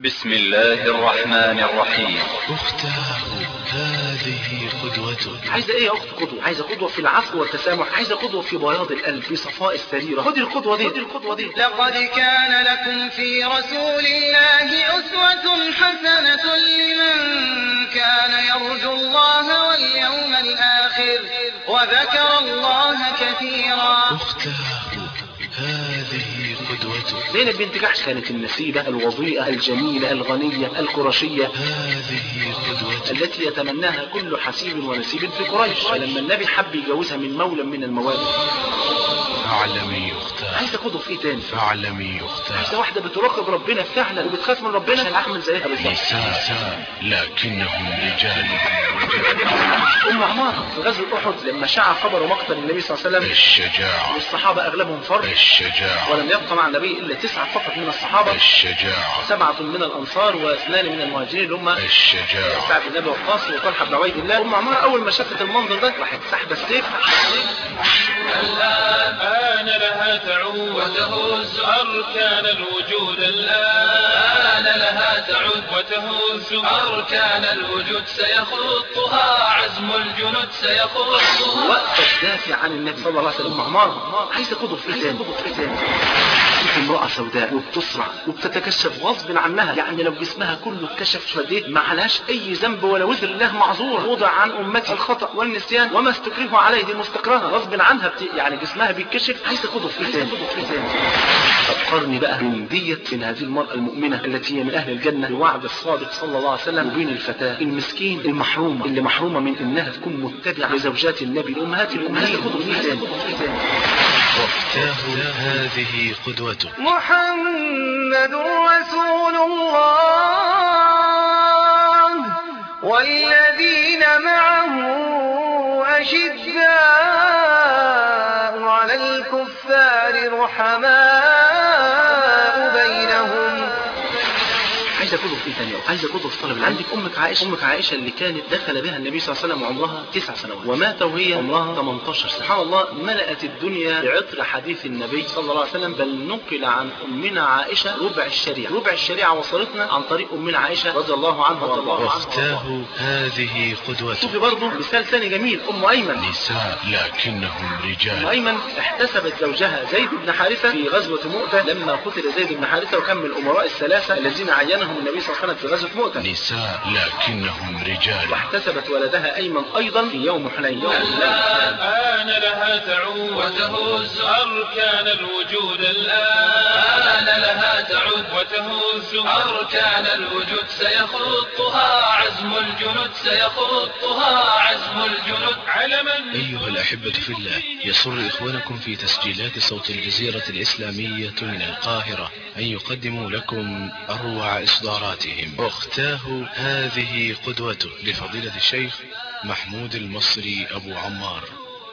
بسم الله الرحمن الرحيم. أختاه هذه قدوته. عايزة ايه يا اخت قدوة؟ عايزة قدوة في العفو والتسامح، عايزة قدوة في بياض القلب، في صفاء السريرة. خدي القدوة دي، خدي القدوة دي. لقد كان لكم في رسول الله أسوة حسنة لمن كان يرجو الله واليوم الآخر وذكر الله كثيرا. أختاه هذه قدوته. زينب بنت جحش كانت النسيبة الوضيئة الجميلة الغنية القرشية، هذه قدوته التي يتمناها كل حسيب ونسيب في قريش. فلما النبي حب يجوزها من مولى من الموالي، فاعلمي أختاه. عايزة قدوة في ايه تاني؟ فاعلمي أختاه. عايزة واحدة بتراقب ربنا فعلا وبتخاف من ربنا عشان اعمل زيها بالظبط. نساء لكنهم رجال. ام عمارة في غزوة احد لما شاع خبر مقتل النبي صلى الله عليه وسلم، الشجاعة. والصحابة اغلبهم فرد، الشجاعة. ولم يبق مع النبي الا 9 فقط من الصحابة، الشجاعة. 7 من الانصار و2 من المهاجرين اللي هم الشجاعة. سعد بن ابي وقاص وطلحة بن عبيد الله. ام عمارة اول ما شافت المنظر ده راحت سحبة السيف. الآن لها تعود وتهز أركان الوجود، الآن لها تعود وتهز أركان الوجود، سيخطها عزم الجنود سيخطها. وقفت تدافع عن النبي صلى الله عليه وسلم. ام عمارة عايزة قدوة في ايه تاني؟ شوف امرأة سوداء وبتصرع وبتتكشف غصب عنها، يعني لو جسمها كله اتكشف فديه ما عليهاش اي ذنب ولا وزر الله معذور. وضع عن امتي الخطأ والنسيان وما استكرهوا عليه، دي مستكرهة غصب عنها يعني جسمها بيتكشف. عايزة قدوة في ايه تاني؟ فكرني بقى من ديت من هذه المرأة المؤمنة التي هي من اهل الجنة بوعد الصادق صلى الله عليه وسلم، وبين الفتاة المسكين المحرومة اللي محرومة من انها تكون متبعة لزوجات النبي الامهات الامهات. عايزة قدوة في ايه تاني؟ أختاه هذه قدوته. محمد رسول الله والذين معه أشداء على الكفار رحماء بينهم. عايزة قدوة في ايه تاني؟ عايزة قدوة في طلب العلم. عندك امك عائشة اللي كانت دخل بها النبي صلى الله عليه وسلم عمرها 9 سنوات ومات وهي عمرها 18. سبحان الله، ملأت الدنيا بعطر حديث النبي صلى الله عليه وسلم، بل نقل عن امنا عائشة ربع الشريعة وصلتنا عن طريق امنا عائشة رضي الله عنها وارضاها. أختاه هذه قدوته. شوفي برضه مثال ثاني جميل، ام ايمن. نساء لكنهم ام رجال. ايمن احتسبت زوجها زيد بن حارثة في غزوة مؤتة لما قتل زيد بن حارثة، وكان من الامراء ال3 الذين عينهم النبي صلى الله عليه وسلم في غزوة مؤتة. نساء لكنهم رجال. واحتسبت ولدها ايمن ايضا في يوم حنين. الآن لها تعود وتهز أركان الوجود، الآن لها تعود وتهز أركان الوجود، سيخطها عزم الجنود سيخطها عزم الجنود. علما أيها الأحبة في الله، يسر إخوانكم في تسجيلات صوت الجزيرة الإسلامية من القاهرة أن يقدموا لكم أروع إصداراتهم أختاه هذه قدوته لفضيلة الشيخ محمود المصري أبو عمار.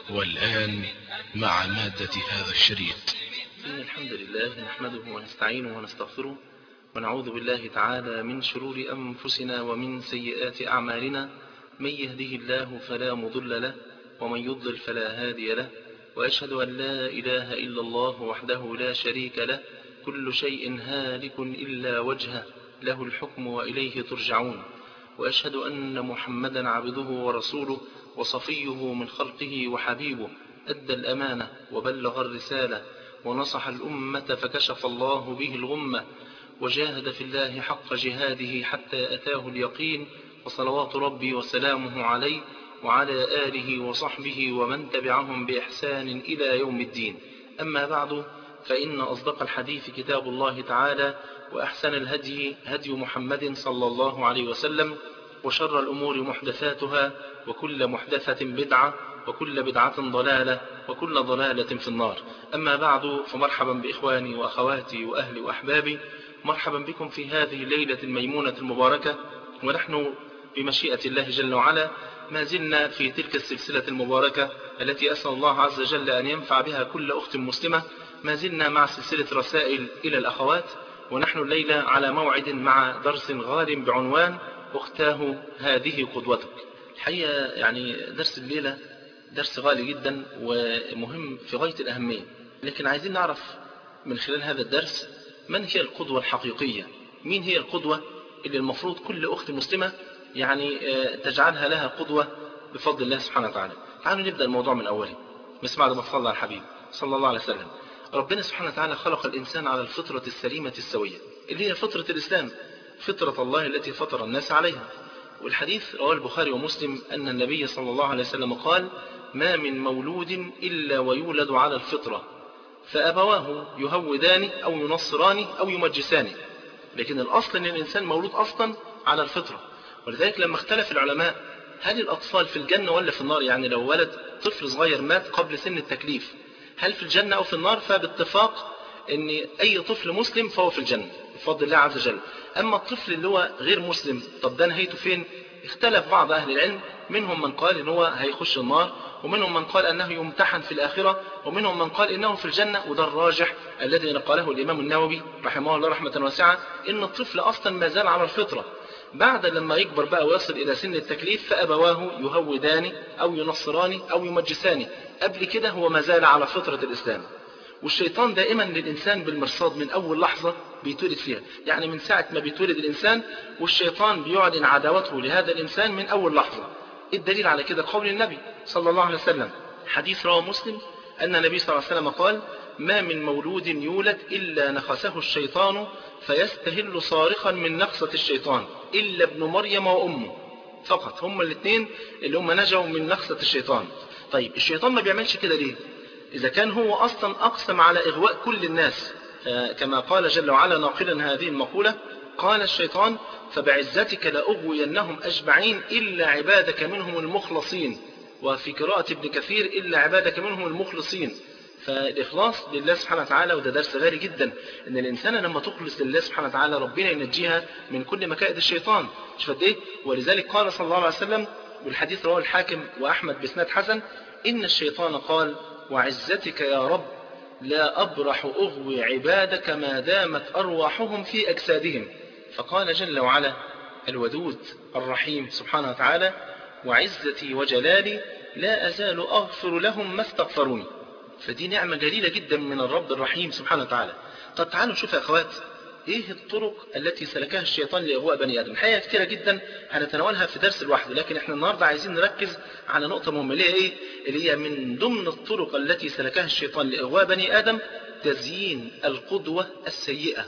والآن مع مادة هذا الشريط. إن الحمد لله نحمده ونستعينه ونستغفره ونعوذ بالله تعالى من شرور أنفسنا ومن سيئات أعمالنا، من يهده الله فلا مضل له ومن يضلل فلا هادي له، وأشهد أن لا إله إلا الله وحده لا شريك له، كل شيء هالك إلا وجهه، له الحكم وإليه ترجعون. وأشهد أن محمدا عبده ورسوله وصفيه من خلقه وحبيبه، أدى الأمانة وبلغ الرسالة ونصح الأمة فكشف الله به الغمة، وجاهد في الله حق جهاده حتى أتاه اليقين، وصلوات ربي وسلامه عليه وعلى آله وصحبه ومن تبعهم بإحسان إلى يوم الدين. أما بعد، فإن أصدق الحديث كتاب الله تعالى، وأحسن الهدي هدي محمد صلى الله عليه وسلم، وشر الأمور محدثاتها، وكل محدثة بدعة، وكل بدعة ضلالة، وكل ضلالة في النار. أما بعد، فمرحبا بإخواني وأخواتي وأهلي وأحبابي، مرحبا بكم في هذه الليلة الميمونة المباركة، ونحن بمشيئة الله جل وعلا ما زلنا في تلك السلسلة المباركة التي أسأل الله عز وجل أن ينفع بها كل أخت مسلمة. ما زلنا مع سلسلة رسائل إلى الأخوات، ونحن الليلة على موعد مع درس غال بعنوان أختاه هذه قدوتك. الحقيقة يعني درس الليلة درس غالي جدا ومهم في غاية الأهمية، لكن عايزين نعرف من خلال هذا الدرس من هي القدوة الحقيقية، مين هي القدوة اللي المفروض كل أخت مسلمة يعني تجعلها لها قدوة بفضل الله سبحانه وتعالى؟ تعالوا نبدأ الموضوع من أوله. بس بعد ما صلى على الحبيب صلى الله عليه وسلم. ربنا سبحانه وتعالى خلق الإنسان على الفطرة السليمة السوية اللي هي فطرة الإسلام، فطرة الله التي فطر الناس عليها. والحديث رواه البخاري ومسلم أن النبي صلى الله عليه وسلم قال: ما من مولود إلا ويولد على الفطرة، فأبواه يهودان أو ينصران أو يمجسان. لكن الأصل أن الإنسان مولود أصلا على الفطرة. ولذلك لما اختلف العلماء هل الأطفال في الجنة ولا في النار، يعني لو ولد طفل صغير مات قبل سن التكليف هل في الجنة أو في النار، فباتفاق أن أي طفل مسلم فهو في الجنة بفضل الله عز وجل. أما الطفل اللي هو غير مسلم طب ده نهايته فين؟ اختلف بعض أهل العلم، منهم من قال إن هو هيخش النار، ومنهم من قال أنه يمتحن في الآخرة، ومنهم من قال إنه في الجنة. وده الراجح الذي نقله الإمام النووي رحمه الله رحمة واسعة، إن الطفل أصلا ما زال على الفطرة. بعد لما يكبر بقى ويصل إلى سن التكليف فأبواه يهودان أو ينصران أو يمجسان. قبل كده هو ما زال على فطرة الإسلام. والشيطان دائما للإنسان بالمرصاد من أول لحظة بيتولد فيها، يعني من ساعة ما بيتولد الإنسان والشيطان بيعلن عداوته لهذا الإنسان من أول لحظة. الدليل على كده قول النبي صلى الله عليه وسلم، حديث رواه مسلم أن النبي صلى الله عليه وسلم قال: ما من مولود يولد إلا نخسه الشيطان فيستهل صارخا من نخسة الشيطان إلا ابن مريم وأمه. فقط هم الاثنين اللي هم نجوا من نخسة الشيطان. طيب الشيطان ما بيعملش كده ليه؟ إذا كان هو أصلا أقسم على إغواء كل الناس، كما قال جل وعلا ناقلا هذه المقولة: قال الشيطان فبعزتك لأغوينهم أجمعين إلا عبادك منهم المخلصين. وفي قراءة ابن كثير إلا عبادك منهم المخلصين. فالإخلاص لله سبحانه وتعالى، وده درس غالي جدا، إن الإنسان لما تخلص لله سبحانه وتعالى ربنا ينجيها من كل مكائد الشيطان. شوف إيه؟ ولذلك قال صلى الله عليه وسلم، والحديث رواه الحاكم وأحمد بإسناد حسن: إن الشيطان قال: وعزتك يا رب لا أبرح أغوي عبادك ما دامت أرواحهم في أجسادهم. فقال جل وعلا الودود الرحيم سبحانه وتعالى: وعزتي وجلالي لا أزال أغفر لهم ما استغفروني. فدي نعمة جليلة جدا من الرب الرحيم سبحانه وتعالى. طب تعالوا نشوف يا أخوات إيه الطرق التي سلكها الشيطان لإغواء بني آدم. الحقيقة كثيرة جدا هنتناولها في درس لوحده، لكن احنا النهاردة عايزين نركز على نقطة مهمة اللي هي إيه؟ اللي هي من ضمن الطرق التي سلكها الشيطان لإغواء بني آدم تزيين القدوة السيئة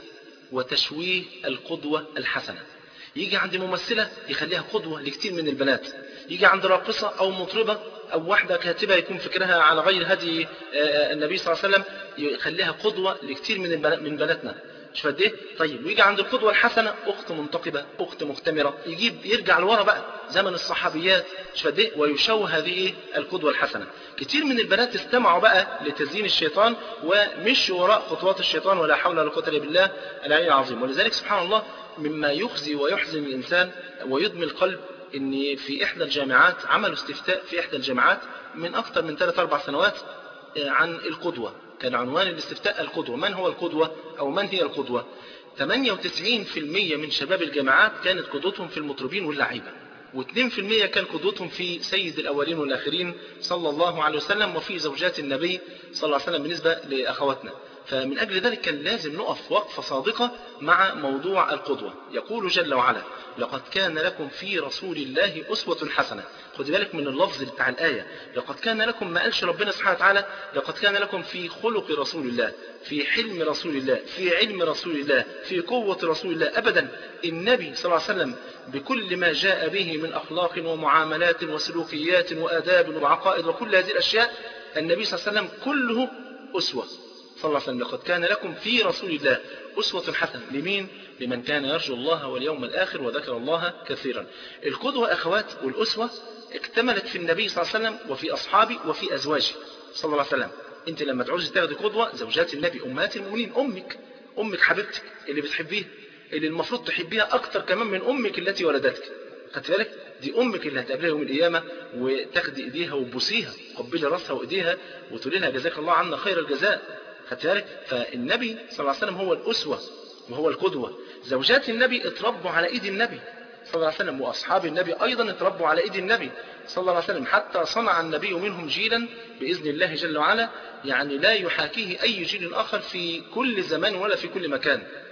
وتشويه القدوة الحسنة. يجي عند ممثلة يخليها قدوة لكثير من البنات، يجي عند راقصة أو مطربة أو واحدة كاتبة يكون فكرها على غير هدي النبي صلى الله عليه وسلم يخليها قدوة لكثير من بناتنا. شوف قد ايه؟ طيب ويجي عند القدوة الحسنة أخت منتقبة، أخت مختمرة، يرجع لورا بقى زمن الصحابيات. شوف قد ايه؟ ويشوه هذه القدوة الحسنة. كتير من البنات استمعوا بقى لتزيين الشيطان ومشوا وراء خطوات الشيطان، ولا حول ولا قوة إلا بالله العلي العظيم. ولذلك سبحان الله مما يخزي ويحزن الإنسان ويدمي القلب إن في إحدى الجامعات عملوا استفتاء في إحدى الجامعات من أكثر من 3-4 سنوات عن القدوة. كان عنوان الاستفتاء القدوة، من هو القدوة أو من هي القدوة؟ 98% من شباب الجامعات كانت قدوتهم في المطربين واللعيبة، و2% كان قدوتهم في سيد الأولين والآخرين صلى الله عليه وسلم وفي زوجات النبي صلى الله عليه وسلم بالنسبة لأخواتنا. فمن أجل ذلك كان لازم نقف وقفة صادقة مع موضوع القدوة. يقول جل وعلا: لقد كان لكم في رسول الله أسوة حسنة. خد بالك من اللفظ بتاع الآية، لقد كان لكم، ما قالش ربنا سبحانه وتعالى لقد كان لكم في خلق رسول الله، في حلم رسول الله، في علم رسول الله، في قوة رسول الله. أبدا، النبي صلى الله عليه وسلم بكل ما جاء به من أخلاق ومعاملات وسلوكيات وآداب وعقائد وكل هذه الأشياء، النبي صلى الله عليه وسلم كله أسوة صلى الله عليه وسلم. لقد كان لكم في رسول الله أسوة حسنة. لمين؟ لمن كان يرجو الله واليوم الآخر وذكر الله كثيرا. القدوة أخوات والأسوة اكتملت في النبي صلى الله عليه وسلم وفي أصحابه وفي أزواجه صلى الله عليه وسلم. انت لما تعوزي تاخدي قدوة زوجات النبي أمهات المؤمنين، أمك حبيبتك اللي بتحبيها، اللي المفروض تحبيها أكتر كمان من أمك التي ولدتك. خدت بالك؟ دي أمك اللي هتقابلها يوم القيامة وتاخدي إيديها وتبوسيها، قبلي راسها وإيديها وتقولي لها جزاك الله عنا خير الجزاء. خدت بالك؟ فالنبي صلى الله عليه وسلم هو الأسوة وهو القدوة. زوجات النبي اتربوا على إيد النبي صلى الله عليه وسلم، وأصحاب النبي أيضا اتربوا على إيد النبي صلى الله عليه وسلم، حتى صنع النبي منهم جيلا بإذن الله جل وعلا يعني لا يحاكيه أي جيل آخر في كل زمان ولا في كل مكان.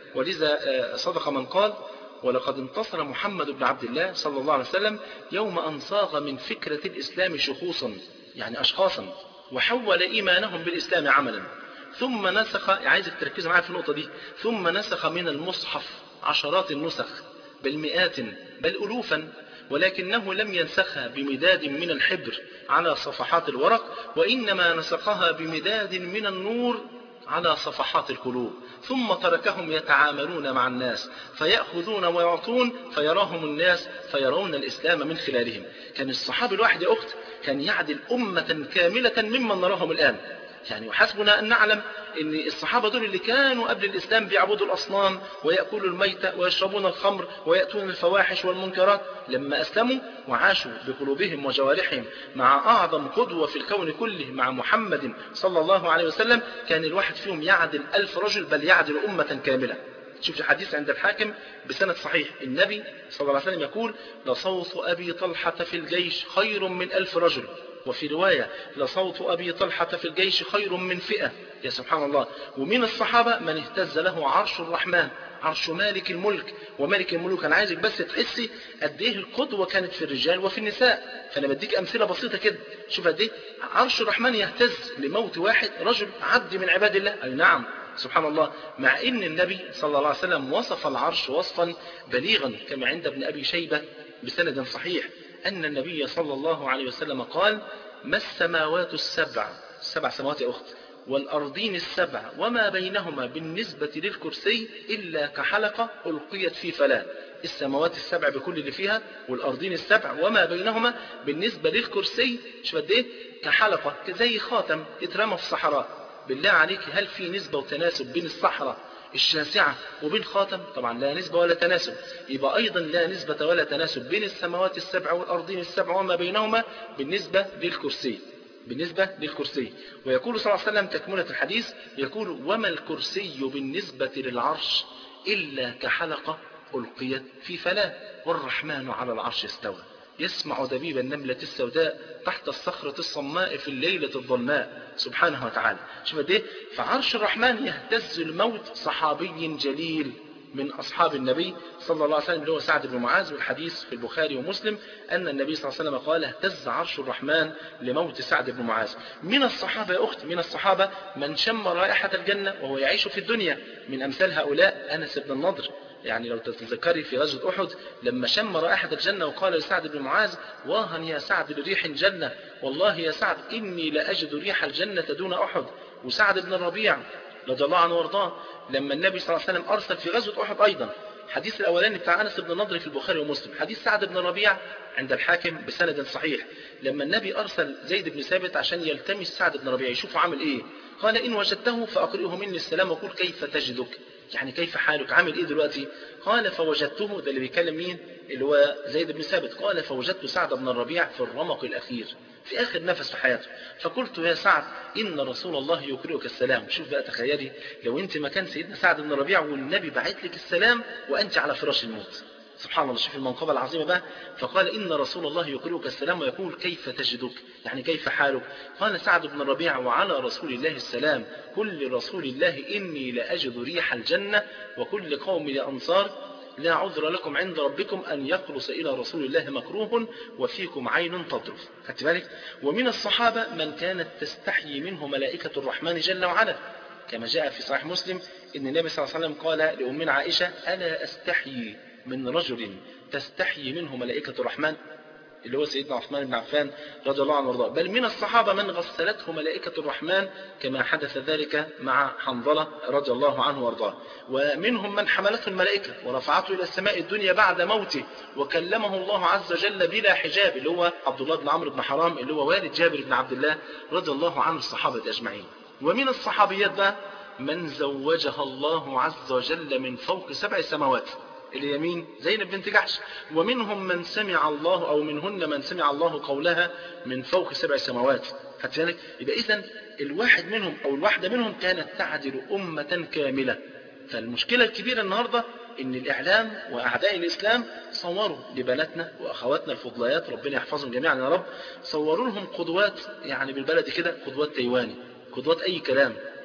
ولذا صدق من قال: ولقد انتصر محمد بن عبد الله صلى الله عليه وسلم يوم أن صاغ من فكرة الإسلام شخوصا، يعني أشخاصا، وحول إيمانهم بالإسلام عملا، ثم نسخ، عايزك تركزوا معايا في النقطة دي، ثم نسخ من المصحف عشرات النسخ، بل مئات، بل ألوفا، ولكنه لم ينسخها بمداد من الحبر على صفحات الورق، وإنما نسخها بمداد من النور على صفحات القلوب، ثم تركهم يتعاملون مع الناس فيأخذون ويعطون، فيراهم الناس فيرون الإسلام من خلالهم. كان الصحابي الواحد يا أخت كان يعدل أمة كاملة ممن نراهم الآن. يعني وحسبنا أن نعلم أن الصحابة دول اللي كانوا قبل الإسلام بيعبدوا الأصنام ويأكلوا الميتة ويشربون الخمر ويأتون الفواحش والمنكرات، لما أسلموا وعاشوا بقلوبهم وجوارحهم مع أعظم قدوة في الكون كله، مع محمد صلى الله عليه وسلم، كان الواحد فيهم يعدل 1000 رجل، بل يعدل أمة كاملة. شوف الحديث عند الحاكم بسند صحيح، النبي صلى الله عليه وسلم يقول: لصوت أبي طلحة في الجيش خير من 1000 رجل، وفي رواية: لصوت أبي طلحة في الجيش خير من 100. يا سبحان الله. ومن الصحابة من اهتز له عرش الرحمن، عرش مالك الملك وملك الملوك. أنا عايزك بس تحسي قد إيه القدوة كانت في الرجال وفي النساء. فأنا بديك أمثلة بسيطة كده. شوف قد إيه عرش الرحمن يهتز لموت واحد رجل عبد من عباد الله. أي نعم، سبحان الله. مع ان النبي صلى الله عليه وسلم وصف العرش وصفا بليغا، كما عند ابن ابي شيبة بسند صحيح، ان النبي صلى الله عليه وسلم قال: ما السماوات السبع، 7 سماوات يا اخت، والارضين السبع وما بينهما بالنسبة للكرسي الا كحلقة القيت في فلاة. السماوات السبع بكل اللي فيها، والارضين السبع وما بينهما بالنسبة للكرسي، شوف قد ايه، كحلقة، زي خاتم اترمى في الصحراء. بالله عليك، هل في نسبة وتناسب بين الصحراء الشاسعة وبين خاتم؟ طبعا لا نسبة ولا تناسب. يبقى أيضا لا نسبة ولا تناسب بين السماوات السبع والأرضين السبع وما بينهما بالنسبة للكرسي، بالنسبة للكرسي. ويقول صلى الله عليه وسلم تكملة الحديث، يقول: وما الكرسي بالنسبة للعرش إلا كحلقة ألقيت في فلاة، والرحمن على العرش استوى، يسمع دبيب النملة السوداء تحت الصخرة الصماء في الليلة الظلماء، سبحانه وتعالى. شوف قد ايه، فعرش الرحمن يهتز الموت صحابي جليل من أصحاب النبي صلى الله عليه وسلم، اللي هو سعد بن معاذ، والحديث في البخاري ومسلم أن النبي صلى الله عليه وسلم قال: اهتز عرش الرحمن لموت سعد بن معاذ. من الصحابة يا أخت، من الصحابة من شم رائحة الجنة وهو يعيش في الدنيا، من أمثال هؤلاء أنس بن النضر. يعني لو تتذكري في غزوة أحد لما شم رائحة الجنة وقال لسعد بن معاذ: واها يا سعد لريح الجنة، والله يا سعد إني لأجد ريح الجنة دون أحد. وسعد بن الربيع رضي الله عنه وارضاه لما النبي صلى الله عليه وسلم أرسل في غزوة أحد أيضا، الحديث الأولاني بتاع أنس بن النضر في البخاري ومسلم، حديث سعد بن الربيع عند الحاكم بسند صحيح، لما النبي أرسل زيد بن ثابت عشان يلتمس سعد بن الربيع يشوفه عامل إيه، قال: إن وجدته فأقرئه مني السلام وقول كيف تجدك، يعني كيف حالك، عامل إيه دلوقتي؟ قال: فوجدته، ده اللي بيكلم مين؟ اللي هو زيد بن ثابت. قال: فوجدت سعد بن الربيع في الرمق الأخير، في آخر نفس في حياته، فقلت: يا سعد إن رسول الله يقرئك السلام. شوف بقى، تخيلي لو أنت مكان سيدنا سعد بن الربيع والنبي بعت لك السلام وأنت على فراش الموت، سبحان الله. شوف المنقبة العظيمة بقى. فقال: إن رسول الله يقرئك السلام ويقول كيف تجدك، يعني كيف حالك؟ قال سعد بن الربيع: وعلى رسول الله السلام، كل رسول الله إني لأجد ريح الجنة، وكل قوم يا أنصار لا عذر لكم عند ربكم أن يخلص إلى رسول الله مكروه وفيكم عين تطرف. خدت بالك؟ ومن الصحابة من كانت تستحيي منه ملائكة الرحمن جل وعلا، كما جاء في صحيح مسلم إن النبي صلى الله عليه وسلم قال لأمنا عائشة: ألا أستحيي من رجل تستحيي منه ملائكة الرحمن، اللي هو سيدنا عثمان بن عفان رضي الله عنه وارضاه. بل من الصحابة من غسلته ملائكة الرحمن، كما حدث ذلك مع حنظلة رضي الله عنه وارضاه. ومنهم من حملته الملائكة ورفعته إلى السماء الدنيا بعد موته وكلمه الله عز وجل بلا حجاب، اللي هو عبد الله بن عمرو بن حرام، اللي هو والد جابر بن عبد الله رضي الله عن الصحابة أجمعين. ومن الصحابيات بقى من زوجها الله عز وجل من فوق 7 سماوات، اليمين زينب بنت جحش. ومنهم من سمع الله، أو منهن من سمع الله قولها من فوق 7 سماوات. فذلك يبقى إذن الواحد منهم أو الواحدة منهم كانت تعدل أمة كاملة. فالمشكلة الكبيرة النهاردة إن الإعلام وأعداء الإسلام صوروا لبناتنا وأخواتنا الفضليات، ربنا يحفظهم جميعا يا رب، صوروا لهم قدوات، يعني بالبلد كده قدوات تايواني، قدوات أي كلام.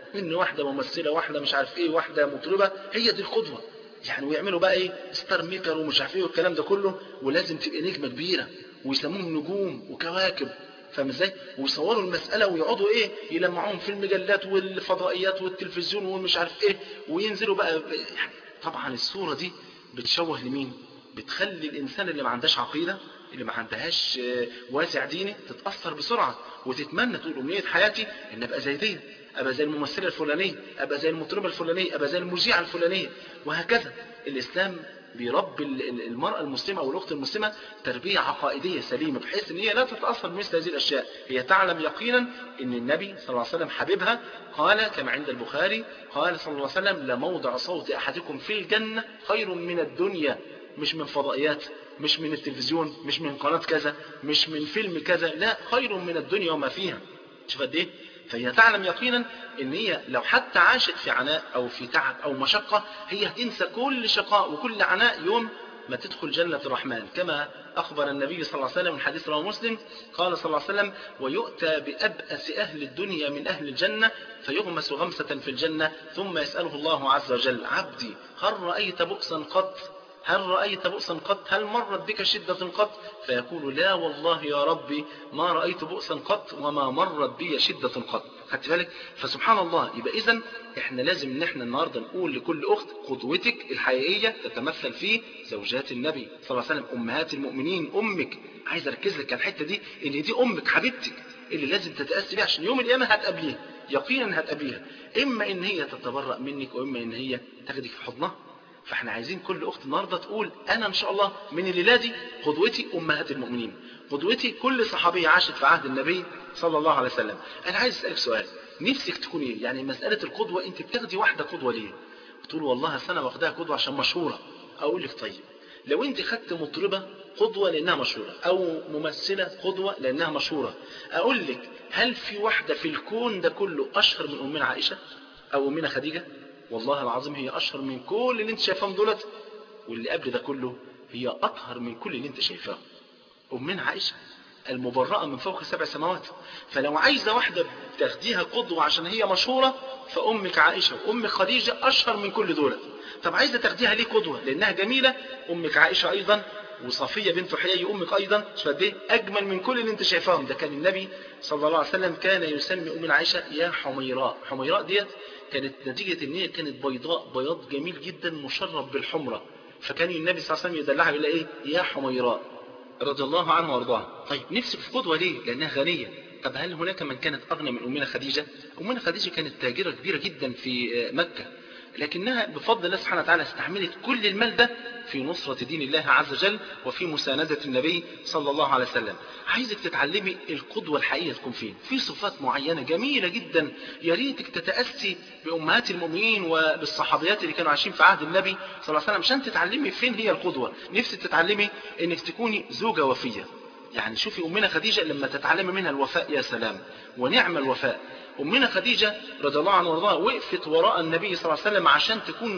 ان واحدة ممثلة، واحدة مش عارف ايه، واحدة مطربة، هي دي القدوة يعني. ويعملوا بقى ايه ستار ميكر ومش عارف ايه والكلام ده كله، ولازم تبقى نجمة كبيرة ويسموهم نجوم وكواكب، فاهم ازاي؟ ويصوروا المسألة ويقعدوا ايه يلمعوهم في المجلات والفضائيات والتلفزيون ومش عارف ايه، وينزلوا بقى يعني. طبعا الصورة دي بتشوه لمين؟ بتخلي الانسان اللي ما عندهاش عقيدة، اللي ما عندهاش واسع ديني، تتأثر بسرعة وتتمنى تقول أمنية حياتي ان ابقى زي دي، ابقى زي الممثلة الفلانية، ابقى زي المطربة الفلانية، ابقى زي المذيعة الفلانية، وهكذا. الاسلام بيربي المرأة المسلمة او الاخت المسلمة تربية عقائدية سليمة، بحيث ان هي لا تتأثر بمثل هذه الاشياء. هي تعلم يقينا ان النبي صلى الله عليه وسلم حبيبها، قال كما عند البخاري، قال صلى الله عليه وسلم: لموضع صوت احدكم في الجنة خير من الدنيا، مش من فضائيات، مش من التلفزيون، مش من قناة كذا، مش من فيلم كذا، لا، خير من الدنيا وما فيها. شوف قد ايه. فهي تعلم يقينا ان هي لو حتى عاشت في عناء او في تعب او مشقة، هي هتنسى كل شقاء وكل عناء يوم ما تدخل جنة الرحمن، كما اخبر النبي صلى الله عليه وسلم من حديث رواه مسلم، قال صلى الله عليه وسلم: ويؤتى بأبأس اهل الدنيا من اهل الجنة فيغمس غمسة في الجنة ثم يسأله الله عز وجل: عبدي هل رأيت بؤسا قط؟ هل رأيت بؤسا قط؟ هل مرت بك شدة قط؟ فيقول: لا والله يا ربي ما رأيت بؤسا قط وما مرت بي شدة قط. خدت بالك؟ فسبحان الله. يبقى إذن احنا لازم ان احنا النهاردة نقول لكل اخت: قدوتك الحقيقية تتمثل في زوجات النبي صلى الله عليه وسلم، امهات المؤمنين، امك. عايز اركز لك على الحتة دي، ان دي امك حبيبتك اللي لازم تتأسي بيها، عشان يوم القيامة هتقابليها، يقينا هتقابليها، اما ان هي تتبرأ منك واما ان هي تاخدك في حضنها. فاحنا عايزين كل اخت النهاردة تقول: انا ان شاء الله من الليلة دي قدوتي امهات المؤمنين، قدوتي كل صحابية عاشت في عهد النبي صلى الله عليه وسلم. انا عايز اسألك سؤال: نفسك تكون ايه؟ يعني مسألة القدوة، انت بتاخدي واحدة قدوة ليه؟ بتقول والله انا واخداها قدوة عشان مشهورة. اقول لك طيب، لو انت خدت مطربة قدوة لانها مشهورة، او ممثلة قدوة لانها مشهورة، اقول لك هل في واحدة في الكون ده كله اشهر من امنا عائشة او امنا خديجة؟ والله العظيم هي اشهر من كل اللي انت شايفاهم دولت، واللي قبل ده كله هي اطهر من كل اللي انت شايفاه. امنا عائشة المبرأة من فوق 7 سماوات. فلو عايزة واحدة تاخديها قدوة عشان هي مشهورة، فأمك عائشة وأمك خديجة أشهر من كل دولة. طب عايزة تاخديها ليه قدوة؟ لأنها جميلة، أمك عائشة أيضا، وصفية بنت حيي أمك أيضا، شفت أجمل من كل اللي انت شايفاهم. ده كان النبي صلى الله عليه وسلم كان يسمي أمنا عائشة يا حميراء. حميراء ديت كانت نتيجة ان هي كانت بيضاء، بياض جميل جدا مشرب بالحمرة، فكان النبي صلى الله عليه وسلم يدلعها يقول ايه: يا حميراء، رضي الله عنه وارضاها. طيب نفسك في قدوة ليه؟ لأنها غنية. طب هل هناك من كانت أغنى من أمنا خديجة؟ أمنا خديجة كانت تاجرة كبيرة جدا في مكة، لكنها بفضل الله سبحانه وتعالى استعملت كل المال ده في نصرة دين الله عز وجل وفي مساندة النبي صلى الله عليه وسلم. عايزك تتعلمي القدوة الحقيقية تكون فين؟ في صفات معينة جميلة جدا، يا ريتك تتأسي بأمهات المؤمنين وبالصحابيات اللي كانوا عايشين في عهد النبي صلى الله عليه وسلم عشان تتعلمي فين هي القدوة. نفسك تتعلمي انك تكوني زوجة وفية. يعني شوفي أمنا خديجة لما تتعلمي منها الوفاء، يا سلام، ونعم الوفاء. أمنا خديجة رضي الله عنها وارضاها وقفت وراء النبي صلى الله عليه وسلم عشان تكون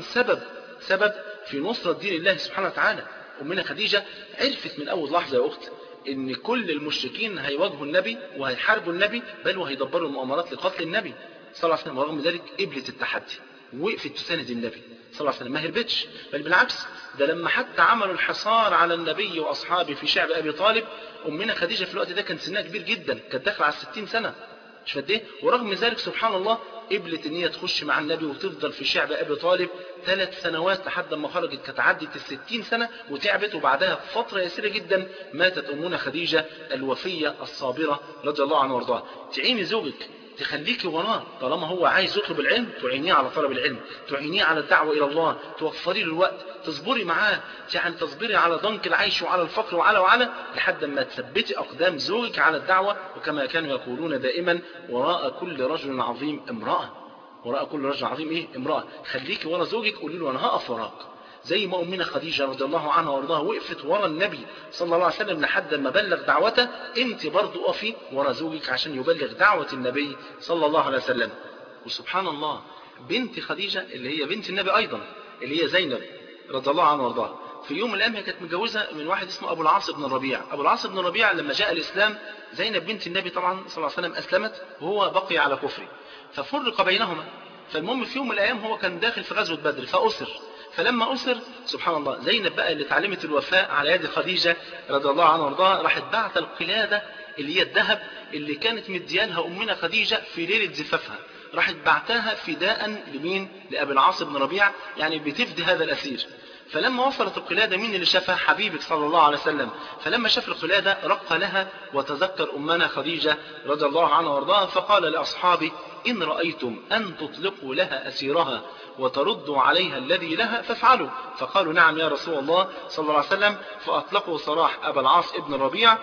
سبب في نصرة دين الله سبحانه وتعالى. أمنا خديجة عرفت من أول لحظة يا أخت إن كل المشركين هيواجهوا النبي وهيحاربوا النبي، بل وهيدبروا المؤامرات لقتل النبي صلى الله عليه وسلم. ورغم ذلك قبلت التحدي، وقفت تساند النبي صلى الله عليه وسلم، ما هربتش، بل بالعكس، ده لما حتى عملوا الحصار على النبي وأصحابه في شعب أبي طالب، أمنا خديجة في الوقت ده كان سنها كبير جدا، كانت داخله على 60 سنة، مش قد ايه؟ ورغم ذلك سبحان الله قبلت ان هي تخش مع النبي وتفضل في شعب ابي طالب 3 سنوات لحد ما خرجت، كانت عدت 60 سنة وتعبت، وبعدها فترة يسيرة جدا ماتت أمنا خديجة الوفية الصابرة رضي الله عنها وارضاها. تعيني زوجك، تخليكي وراه، طالما هو عايز يطلب العلم تعينيه على طلب العلم، تعينيه على الدعوة إلى الله، توفري له الوقت، تصبري معاه، يعني تصبري على ضنك العيش وعلى الفقر وعلى لحد ما تثبتي أقدام زوجك على الدعوة. وكما كانوا يقولون دائما: وراء كل رجل عظيم امرأة. وراء كل رجل عظيم ايه؟ امرأة. خليكي ورا زوجك، قولي له أنا هقف وراك، زي ما أمنا خديجة رضي الله عنها وارضاها وقفت ورا النبي صلى الله عليه وسلم لحد ما بلغ دعوته، انت برضو قفي ورا زوجك عشان يبلغ دعوة النبي صلى الله عليه وسلم. وسبحان الله بنت خديجة اللي هي بنت النبي أيضا، اللي هي زينب رضي الله عنها وارضاها، في يوم من الأيام هي كانت متجوزة من واحد اسمه أبو العاص بن الربيع. أبو العاص بن الربيع لما جاء الإسلام زينب بنت النبي طبعا صلى الله عليه وسلم أسلمت وهو بقي على كفره، ففرق بينهما. فالمهم في يوم من الأيام هو كان داخل في غزوة بدر فأسر. فلما أسر سبحان الله زينب بقى اللي اتعلمت الوفاء على يد خديجة رضي الله عنها وارضاها، راحت بعت القلادة اللي هي الذهب اللي كانت مديانها أمنا خديجة في ليلة زفافها، راحت بعتها فداء لمين؟ لأبي العاص بن ربيع، يعني بتفدي هذا الأسير. فلما وصلت القلادة مين اللي شافها؟ حبيبك صلى الله عليه وسلم. فلما شاف القلادة رق لها وتذكر أمنا خديجة رضي الله عنها وارضاها، فقال لأصحابه إن رأيتم أن تطلقوا لها أسيرها وتردوا عليها الذي لها فافعلوا. فقالوا نعم يا رسول الله صلى الله عليه وسلم. فأطلقوا سراح أبا العاص ابن الربيع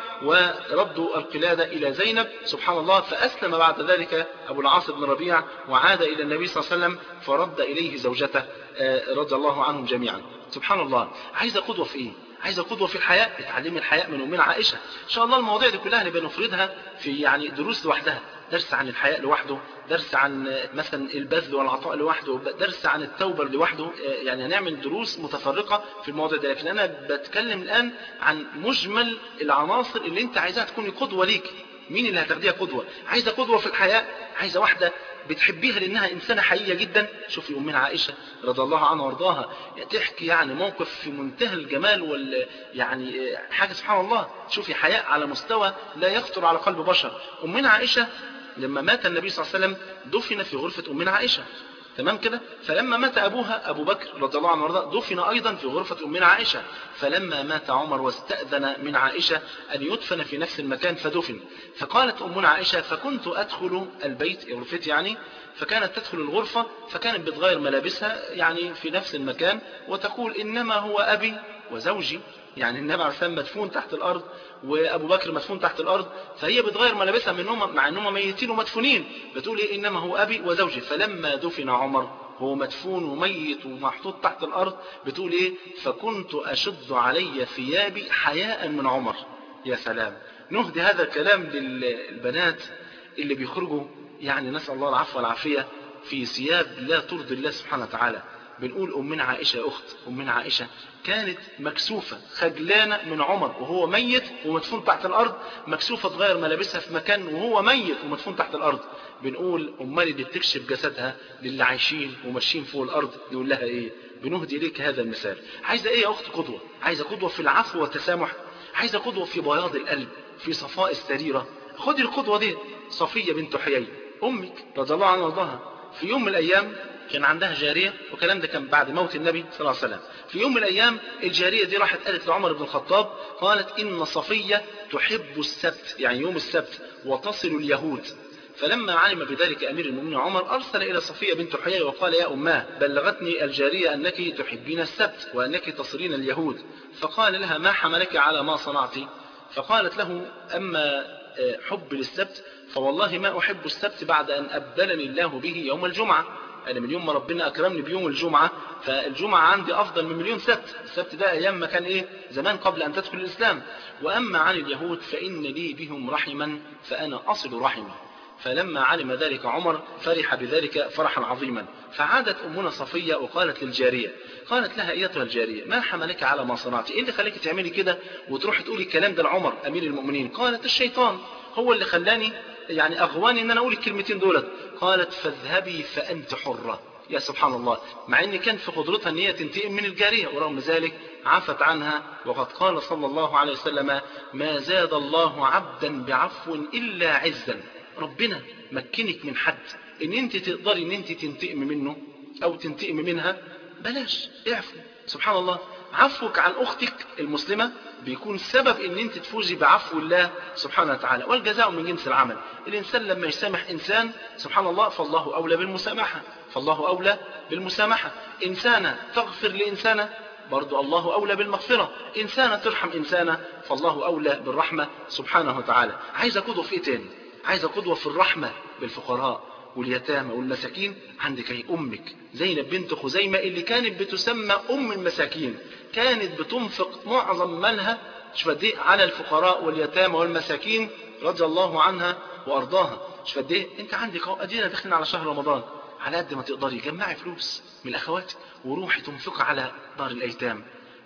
وردوا القلادة إلى زينب سبحان الله. فأسلم بعد ذلك أبو العاص بن الربيع وعاد إلى النبي صلى الله عليه وسلم فرد إليه زوجته رضي الله عنهم جميعا. سبحان الله. عايزة قدوة في إيه؟ عايزة قدوة في الحياء، اتعلمي الحياء من أمنا عائشة. إن شاء الله المواضيع دي كلها نبقى نفردها في يعني دروس لوحدها، درس عن الحياء لوحده، درس عن مثلا البذل والعطاء لوحده، درس عن التوبة لوحده، يعني هنعمل دروس متفرقة في المواضيع دي. لكن أنا بتكلم الآن عن مجمل العناصر اللي أنت عايزها تكوني قدوة ليك. مين اللي هتاخديها قدوة؟ عايزة قدوة في الحياء، عايزة واحدة بتحبيها لأنها إنسانة حقيقية جدا. شوفي أمنا عائشة رضي الله عنها وارضاها تحكي يعني موقف في منتهى الجمال يعني حاجة سبحان الله. شوفي حياء على مستوى لا يخطر على قلب بشر. أمنا عائشة لما مات النبي صلى الله عليه وسلم دفن في غرفة أمنا عائشة، تمام كده. فلما مات أبوها أبو بكر رضي الله عنه وارضاه دفن أيضا في غرفة أمنا عائشة. فلما مات عمر واستأذن من عائشة أن يدفن في نفس المكان فدفن. فقالت أمنا عائشة فكنت أدخل البيت غرفتي يعني، فكانت تدخل الغرفة فكانت بتغير ملابسها يعني في نفس المكان وتقول إنما هو أبي وزوجي، يعني النبي عليه السلام مدفون تحت الأرض وأبو بكر مدفون تحت الأرض، فهي بتغير ملابسها منهم مع أنهم ميتين ومدفونين، بتقول إيه إنما هو أبي وزوجي. فلما دفن عمر هو مدفون وميت ومحطوط تحت الأرض بتقول إيه فكنت أشد علي ثيابي حياء من عمر. يا سلام. نهدي هذا الكلام للبنات اللي بيخرجوا يعني نسأل الله العفو والعافية في ثياب لا ترضي الله سبحانه وتعالى. بنقول أمنا عائشة يا أخت، أمنا عائشة كانت مكسوفة خجلانة من عمر وهو ميت ومدفون تحت الأرض، مكسوفة تغير ملابسها في مكان وهو ميت ومدفون تحت الأرض. بنقول أمال اللي بتكشف جسدها للي عايشين وماشيين فوق الأرض يقول لها إيه؟ بنهدي إليك هذا المثال. عايزة إيه يا أخت؟ قدوة. عايزة قدوة في العفو والتسامح، عايزة قدوة في بياض القلب، في صفاء السريرة. خدي القدوة دي. صفية بنت حيي أمك رضي الله عنها وارضاها في يوم من الأيام كان عندها جارية، والكلام ده كان بعد موت النبي صلى الله عليه وسلم. في يوم من الأيام الجارية دي راحت قالت لعمر بن الخطاب قالت إن صفية تحب السبت يعني يوم السبت وتصل اليهود. فلما علم بذلك أمير المؤمنين عمر أرسل إلى صفية بنت حيي وقال يا أماه بلغتني الجارية أنك تحبين السبت وأنك تصلين اليهود. فقال لها ما حملك على ما صنعت؟ فقالت له أما حب للسبت فوالله ما أحب السبت بعد أن أبدلني الله به يوم الجمعة. أنا من يوم ما ربنا أكرمني بيوم الجمعة فالجمعة عندي أفضل من مليون سبت. السبت ده أيام ما كان إيه زمان قبل أن تدخل الإسلام. وأما عن اليهود فإن لي بهم رحما فأنا أصل رحمي. فلما علم ذلك عمر فرح بذلك فرحا عظيما. فعادت أمنا صفية وقالت للجارية قالت لها أيتها الجارية ما حملك على ما صنعت؟ إيه اللي خليك تعملي كده وتروح تقولي الكلام ده لعمر أمير المؤمنين؟ قالت الشيطان هو اللي خلاني يعني أغواني إن أنا أقول الكلمتين دولت. قالت فاذهبي فأنت حرة. يا سبحان الله. مع إن كان في قدرتها أن هي تنتقم من الجارية ورغم ذلك عفت عنها. وقد قال صلى الله عليه وسلم ما زاد الله عبدا بعفو إلا عزا. ربنا مكنك من حد ان انت تقدري ان انت تنتقم منه او تنتقم منها بلاش اعفو. سبحان الله. عفوك عن اختك المسلمة بيكون سبب ان انت تفوزي بعفو الله سبحانه وتعالى. والجزاء من جنس العمل. الانسان لما يسامح انسان سبحان الله فالله اولى بالمسامحة. فالله اولى بالمسامحة. انسانة تغفر لانسانة برضو الله أولى بالمغفرة. إنسانة ترحم إنسانة فالله أولى بالرحمة سبحانه وتعالى. عايزة قدوة في إيه تاني؟ عايزة قدوة في الرحمة بالفقراء واليتامى والمساكين. عندك هي أمك زينب بنت خزيمة اللي كانت بتسمى أم المساكين، كانت بتنفق معظم مالها شوف قد ايه على الفقراء واليتامى والمساكين رضي الله عنها وأرضاها. شوف قد ايه انت عندك اهو ادينا داخلين على شهر رمضان، على قد ما تقدري جمعي فلوس من الأخوات وروحي تنفق على دار الأيتام،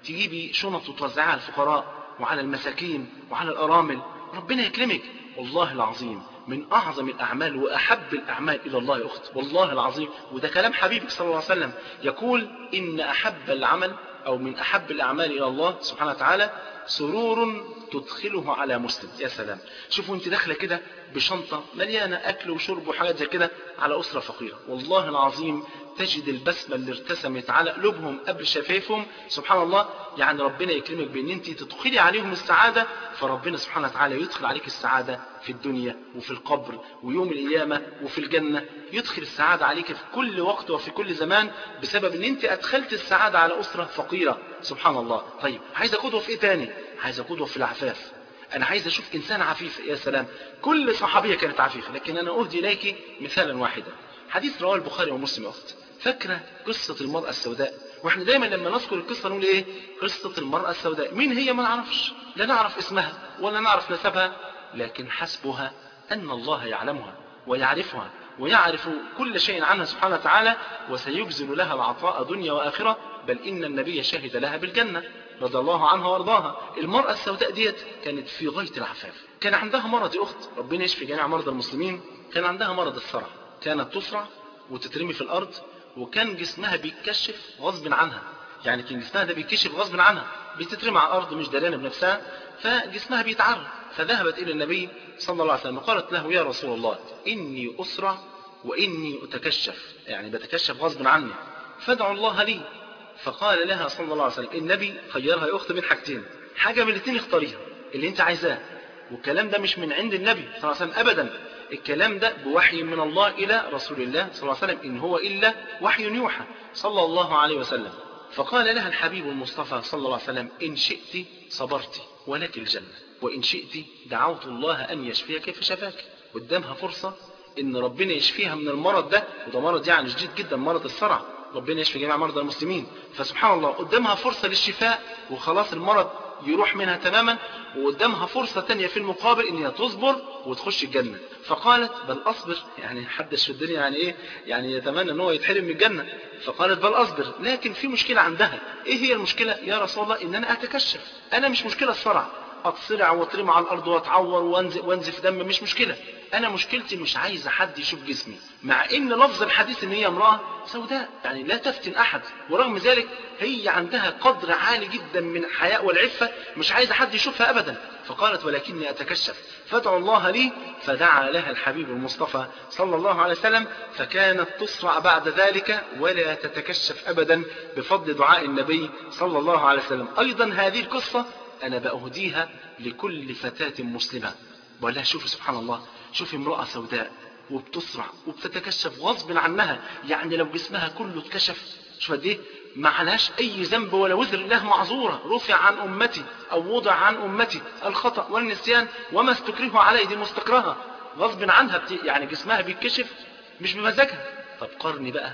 تجيبي شنط وتوزعيها على الفقراء وعلى المساكين وعلى الأرامل، ربنا يكرمك. والله العظيم من أعظم الأعمال وأحب الأعمال إلى الله يا أخت، والله العظيم، وده كلام حبيبك صلى الله عليه وسلم، يقول إن أحب العمل أو من أحب الأعمال إلى الله سبحانه وتعالى سرور تدخله على مسلم. يا سلام، شوفوا انت داخله كده بشنطة مليانة أكل وشرب وحاجات زي كده على أسرة فقيرة، والله العظيم تجد البسمة اللي ارتسمت على قلوبهم قبل شفايفهم، سبحان الله. يعني ربنا يكرمك بأن انت تدخلي عليهم السعادة، فربنا سبحانه وتعالى يدخل عليك السعادة في الدنيا وفي القبر ويوم القيامة وفي الجنة، يدخل السعادة عليك في كل وقت وفي كل زمان بسبب ان انت ادخلت السعادة على أسرة فقيرة، سبحان الله. طيب عايز قدوة في ايه تاني؟ عايز قدوة في العفاف. انا عايز اشوف انسان عفيف. يا سلام، كل صحابية كانت عفيفة، لكن انا اهدي اليك مثالا واحدا. حديث رواه البخاري ومسلم يا اخت. فاكرة قصة المرأة السوداء؟ واحنا دايما لما نذكر القصة نقول ايه؟ قصة المرأة السوداء. مين هي؟ ما نعرفش، لا نعرف اسمها ولا نعرف نسبها، لكن حسبها ان الله يعلمها ويعرفها ويعرف كل شيء عنها سبحانه وتعالى، وسيجزل لها العطاء دنيا واخرة، بل ان النبي شهد لها بالجنة رضي الله عنها وارضاها. المرأة السوداء ديت كانت في غاية العفاف، كان عندها مرض يا اخت، ربنا يشفي جميع مرضى المسلمين، كان عندها مرض الصرع، كانت تسرع وتترمي في الارض، وكان جسمها بيتكشف غصب عنها، يعني كان جسمها ده بيتكشف غصب عنها، بتترمي على الارض مش دلانه بنفسها، فجسمها بيتعرض. فذهبت الى النبي صلى الله عليه وسلم وقالت له يا رسول الله اني اسرع واني اتكشف، يعني بتكشف غصب عني، فادعوا الله لي. فقال لها صلى الله عليه وسلم، النبي خيرها يا اخت بين حاجتين، حاجه من الاثنين اختاريها اللي انت عايزاه، والكلام ده مش من عند النبي صلى الله عليه وسلم ابدا، الكلام ده بوحي من الله الى رسول الله صلى الله عليه وسلم، ان هو الا وحي يوحى صلى الله عليه وسلم. فقال لها الحبيب المصطفى صلى الله عليه وسلم ان شئت صبرت ولك الجنة، وان شئت دعوت الله ان يشفيك فشفاك. قدامها فرصة ان ربنا يشفيها من المرض ده، وده مرض يعني شديد جدا، مرض الصرع، ربنا يشفي جميع مرضى المسلمين. فسبحان الله قدامها فرصة للشفاء وخلاص المرض يروح منها تماما، وقدامها فرصة تانية في المقابل ان هي تصبر وتخش الجنة. فقالت بل اصبر، يعني حدش في الدنيا يعني ايه يعني يتمنى ان هو يتحرم من الجنة، فقالت بل اصبر، لكن في مشكلة عندها. ايه هي المشكلة يا رسول الله؟ ان انا اتكشف، انا مش مشكلة الصرع، اتصرع واترمى على الارض واتعور وانزف دم مش مشكلة، انا مشكلتي مش عايزة حد يشوف جسمي، مع ان لفظ الحديث ان هي امرأة سوداء يعني لا تفتن احد، ورغم ذلك هي عندها قدر عالي جدا من الحياء والعفة، مش عايزة حد يشوفها ابدا. فقالت ولكني اتكشف فادعوا الله لي، فدعا لها الحبيب المصطفى صلى الله عليه وسلم، فكانت تسرع بعد ذلك ولا تتكشف ابدا بفضل دعاء النبي صلى الله عليه وسلم. ايضا هذه القصة انا بأهديها لكل فتاة مسلمة، بقول لها شوفي سبحان الله، شوفي امرأة سوداء وبتسرع وبتتكشف غصب عنها، يعني لو جسمها كله اتكشف شوف قد ايه، ما عليهاش اي ذنب ولا وزر، الله معذورة، رفع عن امتي او وضع عن امتي الخطأ والنسيان وما استكرهوا عليه، دي مستكرهة غصب عنها، يعني جسمها بيتكشف مش بمزاجها. طب قارني بقى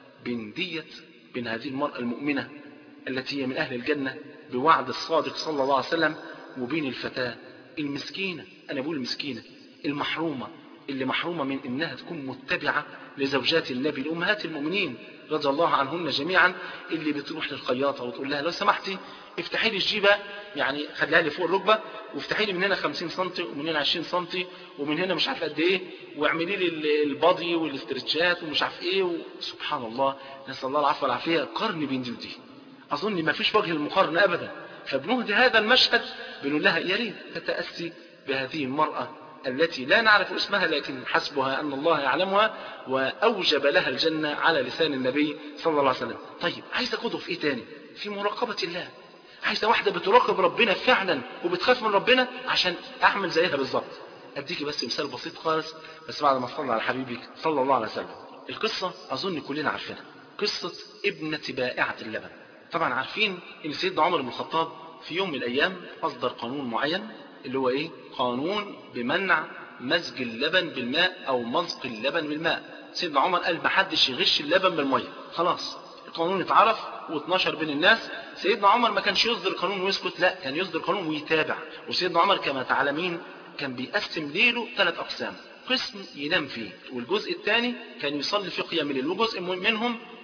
بين هذه المرأة المؤمنة التي هي من اهل الجنة بوعد الصادق صلى الله عليه وسلم، وبين الفتاة المسكينة، انا بقول المسكينة المحرومة، اللي محرومة من انها تكون متبعة لزوجات النبي الامهات المؤمنين رضي الله عنهن جميعا، اللي بتروح للخياطة وتقول لها لو سمحتي افتحي لي الجيبة، يعني خليها لي فوق الركبة، وافتحي لي من هنا 50 سنتي ومن هنا 20 سنتي ومن هنا مش عارف قد ايه، واعملي لي البادي والاسترتشات ومش عارف ايه سبحان الله، نسأل الله العفو والعافية. قرن بين دي ودي اظن ما فيش وجه المقارنة ابدا. فبنهدي هذا المشهد بنقول لها يا ريت تتأسي بهذه المرأة التي لا نعرف اسمها، لكن حسبها أن الله يعلمها وأوجب لها الجنة على لسان النبي صلى الله عليه وسلم. طيب عايزة قدوة في إيه تاني؟ في مراقبة الله، عايزة واحدة بتراقب ربنا فعلا وبتخاف من ربنا عشان أعمل زيها بالظبط. أديكي بس مثال بسيط خالص، بس بعد ما صلى على حبيبك صلى الله عليه وسلم. القصة أظن كلنا عارفينها، قصة ابنة بائعة اللبن. طبعا عارفين ان سيدنا عمر بن الخطاب في يوم من الايام اصدر قانون معين، اللي هو ايه؟ قانون بمنع مزج اللبن بالماء او مزق اللبن بالماء. سيدنا عمر قال محدش يغش اللبن بالميه، خلاص القانون اتعرف واتنشر بين الناس. سيدنا عمر ما كانش يصدر قانون ويسكت، لا كان يصدر قانون ويتابع. وسيدنا عمر كما تعلمين كان بيقسم ليله 3 أقسام، قسم ينام فيه والجزء الثاني كان يصلي في قيام الليل، وجزء منهم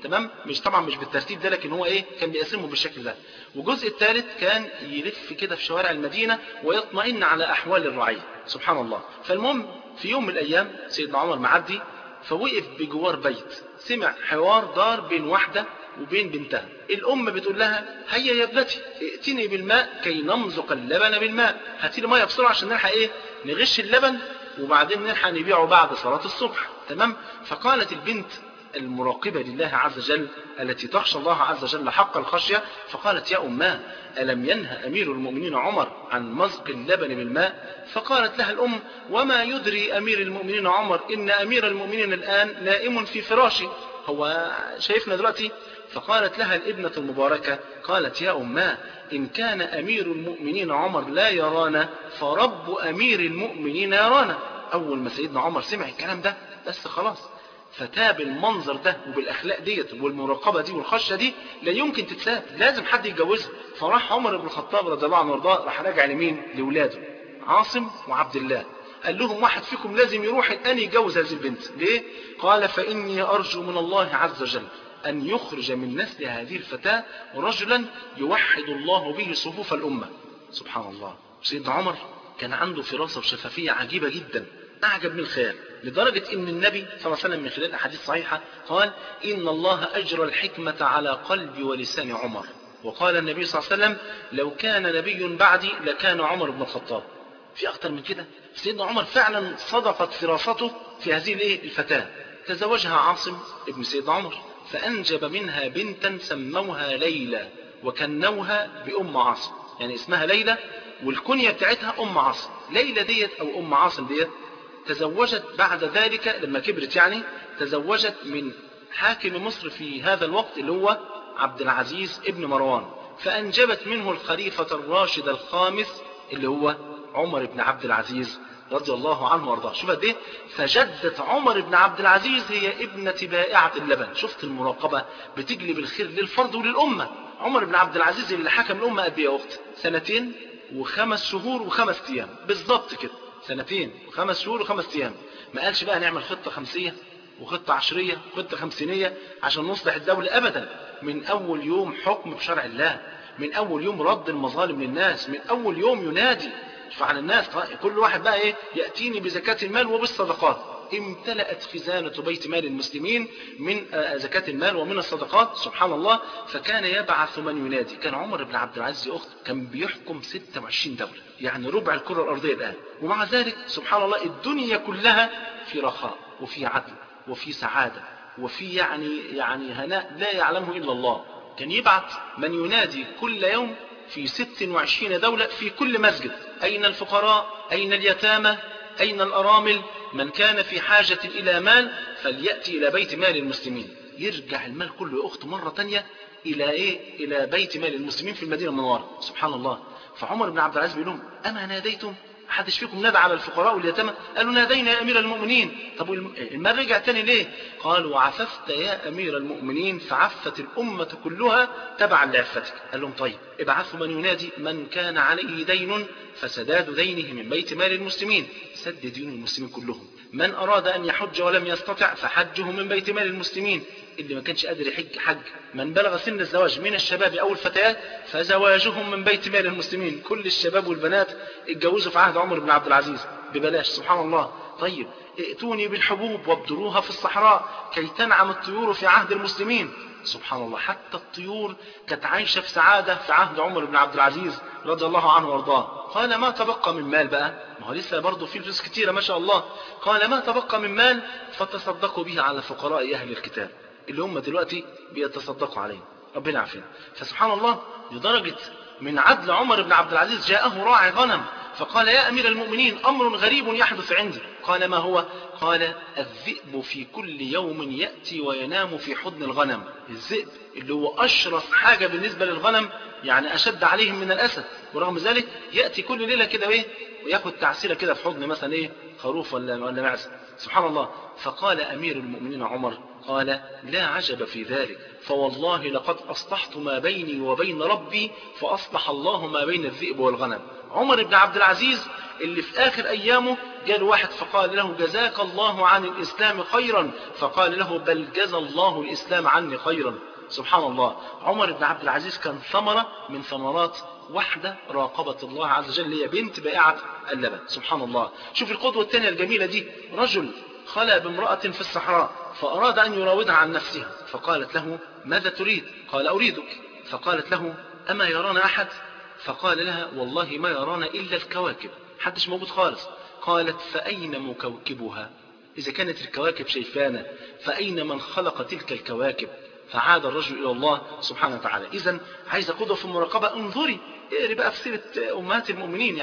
تمام، مش بالترتيب ده، لكن هو ايه كان بيقسمهم بالشكل ده. والجزء الثالث كان يلف كده في شوارع المدينة ويطمئن على احوال الرعية. سبحان الله. فالمهم في يوم من الايام سيدنا عمر معدي، فوقف بجوار بيت، سمع حوار دار بين واحدة وبين بنتها. الام بتقول لها هيا يا ابنتي ائتني بالماء كي نمزق اللبن بالماء، هاتي لي ميه بسرعه عشان نلحق ايه نغش اللبن وبعدين نلحق نبيعه بعد صلاه الصبح. تمام. فقالت البنت المراقبة لله عز وجل التي تخشى الله عز وجل حق الخشية، فقالت يا أماه ألم ينهى أمير المؤمنين عمر عن مزق اللبن بالماء؟ فقالت لها الأم وما يدري أمير المؤمنين عمر إن أمير المؤمنين الآن نائم في فراشه، هو شايفنا دلوقتي؟ فقالت لها الابنة المباركة قالت يا أماه إن كان أمير المؤمنين عمر لا يرانا فرب أمير المؤمنين يرانا. أول ما سيدنا عمر سمع الكلام ده بس خلاص فتاب المنظر ده وبالأخلاق ديت والمراقبة دي والخشية دي لا يمكن تتساب، لازم حد يتجوزها. فراح عمر بن الخطاب رضي الله عنه وارضاه راح راجع لمين؟ لولاده عاصم وعبد الله، قال لهم واحد فيكم لازم يروح الآن يتجوز هذه البنت. ليه؟ قال فإني أرجو من الله عز وجل أن يخرج من نسل هذه الفتاة رجلا يوحد الله به صفوف الأمة. سبحان الله. سيدنا عمر كان عنده فراسة وشفافية عجيبة جدا، أعجب من الخيال، لدرجة إن النبي صلى الله عليه وسلم من خلال أحاديث صحيحة قال إن الله أجرى الحكمة على قلب ولسان عمر. وقال النبي صلى الله عليه وسلم لو كان نبي بعدي لكان عمر بن الخطاب. في أكتر من كده؟ سيدنا عمر فعلا صدقت فراسته في هذه الفتاة. تزوجها عاصم ابن سيدنا عمر فأنجب منها بنتا سموها ليلى وكنوها بأم عاصم، يعني اسمها ليلى والكنية بتاعتها أم عاصم. ليلى ديت أو أم عاصم ديت تزوجت بعد ذلك لما كبرت، يعني تزوجت من حاكم مصر في هذا الوقت اللي هو عبد العزيز ابن مروان، فأنجبت منه الخليفة الراشد الخامس اللي هو عمر بن عبد العزيز رضي الله عنه وارضاه. شوف قد ايه فجدة عمر بن عبد العزيز هي ابنة بائعة اللبن. شفت المراقبة بتجلب الخير للفرد وللأمة. عمر بن عبد العزيز اللي حكم الأمة قد ايه يا أخت؟ 2 و5 شهور و5 أيام بالضبط كده، 2 و5 شهور و5 أيام. ما قالش بقى نعمل خطة 500 وخطة 10 وخطة 50 عشان نصلح الدولة، أبدا. من أول يوم حكم بشرع الله، من أول يوم رد المظالم للناس، من أول يوم ينادي فعلى الناس كل واحد بقى ايه يأتيني بزكاة المال وبالصدقات. امتلأت خزانة بيت مال المسلمين من زكاة المال ومن الصدقات. سبحان الله. فكان يبعث من ينادي. كان عمر بن عبد العزيز يا أخت كان بيحكم 26 دولة، يعني ربع الكرة الأرضية الآن، ومع ذلك سبحان الله الدنيا كلها في رخاء وفي عدل وفي سعادة وفي يعني هناء لا يعلمه إلا الله. كان يبعث من ينادي كل يوم في 26 دولة في كل مسجد. أين الفقراء؟ أين اليتامى؟ أين الأرامل؟ من كان في حاجة إلى مال فليأتي إلى بيت مال المسلمين. يرجع المال كله يا أخت مرة تانية إلى إيه؟ إلى بيت مال المسلمين في المدينة المنورة. سبحان الله. فعمر بن عبد العزيز بيقول لهم أما ناديتم؟ حدش فيكم نادى على الفقراء واليتامى؟ قالوا نادينا يا أمير المؤمنين. طب المال رجع تاني ليه؟ قالوا عففت يا أمير المؤمنين فعفت الأمة كلها تبعا لعفتك. قال لهم طيب ابعثوا من ينادي من كان عليه دين فسداد دينه من بيت مال المسلمين، سد دين المسلمين كلهم. من أراد أن يحج ولم يستطع فحجه من بيت مال المسلمين. اللي ما كانش قادر يحج حج. من بلغ سن الزواج من الشباب أو الفتيات فزواجهم من بيت مال المسلمين. كل الشباب والبنات اتجوزوا في عهد عمر بن عبد العزيز ببلاش. سبحان الله. طيب ائتوني بالحبوب وابدروها في الصحراء كي تنعم الطيور في عهد المسلمين. سبحان الله. حتى الطيور كانت عايشة في سعادة في عهد عمر بن عبد العزيز رضي الله عنه وارضاه. قال ما تبقى من مال بقى، ما هو لسه برضه في فلوس كتيرة ما شاء الله. قال ما تبقى من مال فتصدقوا به على فقراء أهل الكتاب اللي هم دلوقتي بيتصدقوا عليه. ربنا عافينا. فسبحان الله لدرجة من عدل عمر بن عبد العزيز جاءه راعي غنم فقال يا أمير المؤمنين أمر غريب يحدث عندي. قال ما هو؟ قال الذئب في كل يوم يأتي وينام في حضن الغنم. الذئب اللي هو أشرف حاجة بالنسبة للغنم، يعني أشد عليهم من الأسد، ورغم ذلك يأتي كل ليلة كده إيه وياخد تعسيرة كده في حضن مثلا إيه خروف ولا معزة. سبحان الله. فقال أمير المؤمنين عمر قال لا عجب في ذلك فوالله لقد أصلحت ما بيني وبين ربي فأصلح الله ما بين الذئب والغنم. عمر بن عبد العزيز اللي في آخر أيامه جاء واحد فقال له جزاك الله عن الإسلام خيرا، فقال له بل جزى الله الإسلام عني خيرا. سبحان الله. عمر بن عبد العزيز كان ثمرة من ثمرات واحدة راقبت الله عز وجل، هي بنت بائعة اللبن. سبحان الله. شوف القدوة الثانية الجميلة دي، رجل خلى بامرأة في الصحراء فأراد أن يراودها عن نفسها، فقالت له ماذا تريد؟ قال أريدك. فقالت له أما يرانا أحد؟ فقال لها والله ما يرانا إلا الكواكب، حدش موجود خالص. قالت فأين مكوكبها؟ إذا كانت الكواكب شايفانا فأين من خلق تلك الكواكب؟ فعاد الرجل إلى الله سبحانه وتعالى. إذن عايز قدوة في المراقبة، انظري اقري بقى في سيرة أمهات المؤمنين.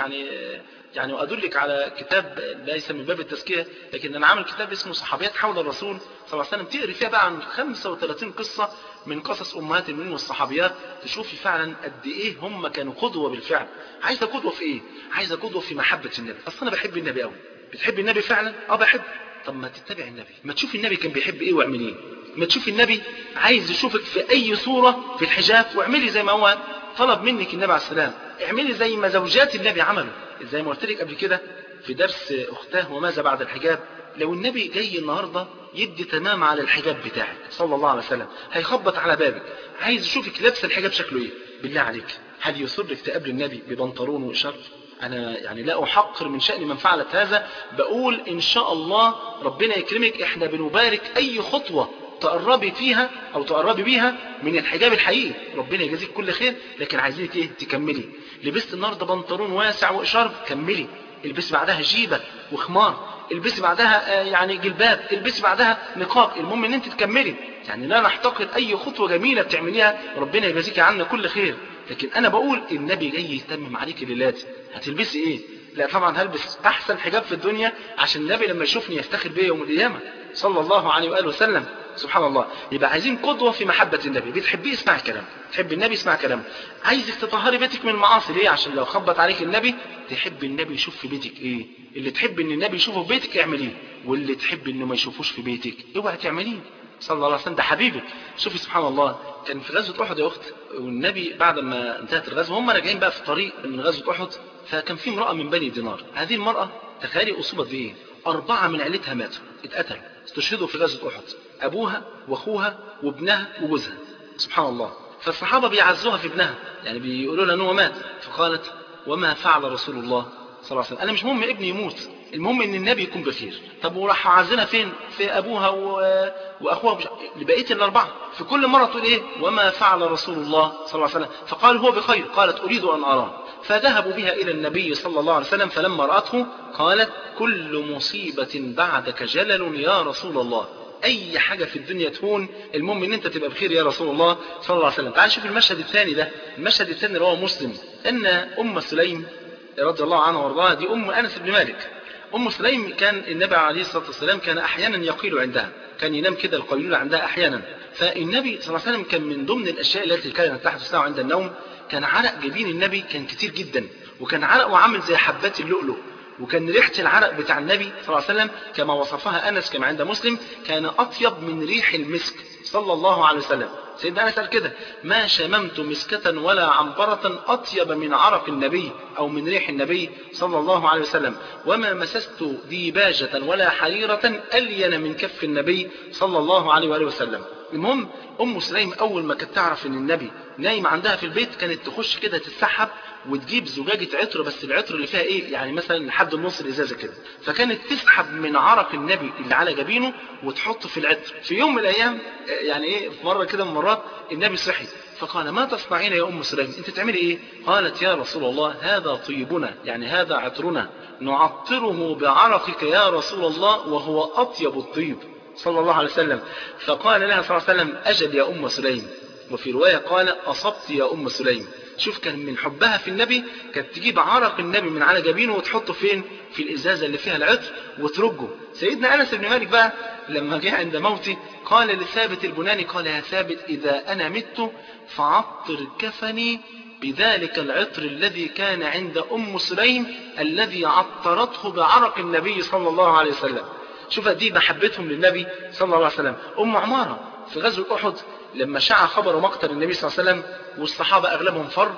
يعني وأدلك على كتاب ليس من باب التزكية، لكن أنا عامل كتاب اسمه صحابيات حول الرسول صلى الله عليه وسلم، تقري فيها بقى عن 35 قصة من قصص أمهات المؤمنين والصحابيات، تشوفي فعلا قد إيه هم كانوا قدوة بالفعل. عايزة قدوة في إيه؟ عايزة قدوة في محبة النبي. أصلا أنا بحب النبي قوي. بتحب النبي فعلا؟ بحب. طب ما تتبع النبي، ما تشوف النبي كان بيحب إيه واعمل إيه. ما تشوف النبي عايز يشوفك في أي صورة في الحجاب واعملي زي ما هو طلب منك النبي عليه السلام. اعملي زي ما زوجات النبي عملوا. زي ما قلت لك قبل كده في درس أختاه وماذا بعد الحجاب، لو النبي جاي النهاردة يدي تمام على الحجاب بتاعك صلى الله عليه وسلم، هيخبط على بابك عايز يشوفك لابسه الحجاب شكله ايه، بالله عليك هل يصرك تقابل النبي ببنطلون وإشارة؟ أنا يعني لا أحقر من شأن من فعلت هذا، بقول إن شاء الله ربنا يكرمك. إحنا بنبارك أي خطوة تقربي فيها أو تقربي بيها من الحجاب الحقيقي، ربنا يجازيك كل خير. لكن عايزينك إيه؟ تكملي. لبست النهارده بنطلون واسع وإشارة، كملي. البسي بعدها جيبة وخمار، البسي بعدها يعني جلباب، البسي بعدها نقاب. المهم ان انت تكملي. يعني لا نحتقر اي خطوة جميلة بتعمليها، ربنا يجازيك عنا كل خير. لكن انا بقول النبي جاي يتمم عليك ليلاتي، هتلبسي ايه؟ لا طبعا هلبس احسن حجاب في الدنيا عشان النبي لما يشوفني يفتخر بيا يوم القيامة صلى الله عليه وآله وسلم. سبحان الله. يبقى عايزين قدوة في محبة النبي. بتحبيه اسمع كلام، تحب النبي اسمع كلام. عايزك تطهري بيتك من المعاصي، ليه؟ عشان لو خبط عليك النبي تحب النبي يشوف في بيتك ايه. اللي تحب ان النبي يشوفه في بيتك اعمليه، واللي تحب انه ما يشوفوش في بيتك اوعى تعمليه. صلى الله عليه وسلم ده حبيبك. شوفي سبحان الله، كان في غزوة أحد يا أخت، والنبي بعد ما انتهت الغزوة هم راجعين بقى في الطريق من غزوة أحد، فكان في امرأة من بني دينار. هذه المرأة تخيلي أصيبت بإيه؟ 4 من عيلتها ماتوا، اتقتلوا، استشهدوا في غزوة أحد، أبوها وأخوها وابنها وجوزها. سبحان الله. فالصحابة بيعزوها في ابنها، يعني بيقولوا لها أنه مات. فقالت وما فعل رسول الله صلى الله عليه وسلم؟ أنا مش مهم ابني يموت، المهم ان النبي يكون بخير. طب وراح عازلها فين؟ في ابوها واخوها لبقيه ال4. في كل مره تقول ايه؟ وما فعل رسول الله صلى الله عليه وسلم؟ فقال هو بخير. قالت اريد ان اراه. فذهبوا بها الى النبي صلى الله عليه وسلم، فلما راته قالت كل مصيبه بعدك جلل يا رسول الله. اي حاجه في الدنيا تهون، المهم ان انت تبقى بخير يا رسول الله صلى الله عليه وسلم. تعال شوف المشهد الثاني ده. المشهد الثاني رواه مسلم، ان ام سليم رضي الله عنها وارضاها، دي ام انس بن مالك. أم سليم كان النبي عليه الصلاة والسلام كان أحيانا يقيل عندها، كان ينام كده القيلولة عندها أحيانا. فالنبي صلى الله عليه وسلم كان من ضمن الأشياء التي كانت تحدث له عند النوم كان عرق جبين النبي كان كتير جدا، وكان عرقه عامل زي حبات اللؤلؤ، وكان ريحة العرق بتاع النبي صلى الله عليه وسلم كما وصفها أنس كما عند مسلم كان أطيب من ريح المسك صلى الله عليه وسلم. سيدنا أنس قال كده ما شممت مسكة ولا عنبرة أطيب من عرق النبي أو من ريح النبي صلى الله عليه وسلم، وما مسست ديباجة ولا حريرة ألين من كف النبي صلى الله عليه وآله وسلم. المهم أم سليم أول ما كانت تعرف أن النبي نايم عندها في البيت كانت تخش كده تتسحب وتجيب زجاجة عطر، بس العطر اللي فيها ايه يعني مثلا لحد النص الازازة كده، فكانت تسحب من عرق النبي اللي على جبينه وتحطه في العطر. في يوم من الايام يعني ايه في مرة كده من مرات النبي صحي فقال ما تصنعين يا ام سليم؟ انت تعملي ايه؟ قالت يا رسول الله هذا طيبنا، يعني هذا عطرنا نعطره بعرقك يا رسول الله وهو اطيب الطيب صلى الله عليه وسلم. فقال لها صلى الله عليه وسلم اجل يا ام سليم، وفي رواية قال أصبت يا أم سليم. شوف كان من حبها في النبي كانت تجيب عرق النبي من على جبينه وتحطه فين؟ في الإزازة اللي فيها العطر وترجه. سيدنا أنس بن مالك بقى لما جاء عند موته قال لثابت البناني قال يا ثابت إذا أنا مت فعطر كفني بذلك العطر الذي كان عند أم سليم الذي عطرته بعرق النبي صلى الله عليه وسلم. شوف دي محبتهم للنبي صلى الله عليه وسلم. أم عمارة في غزوة أحد لما شاع خبر مقتل النبي صلى الله عليه وسلم والصحابة أغلبهم فر،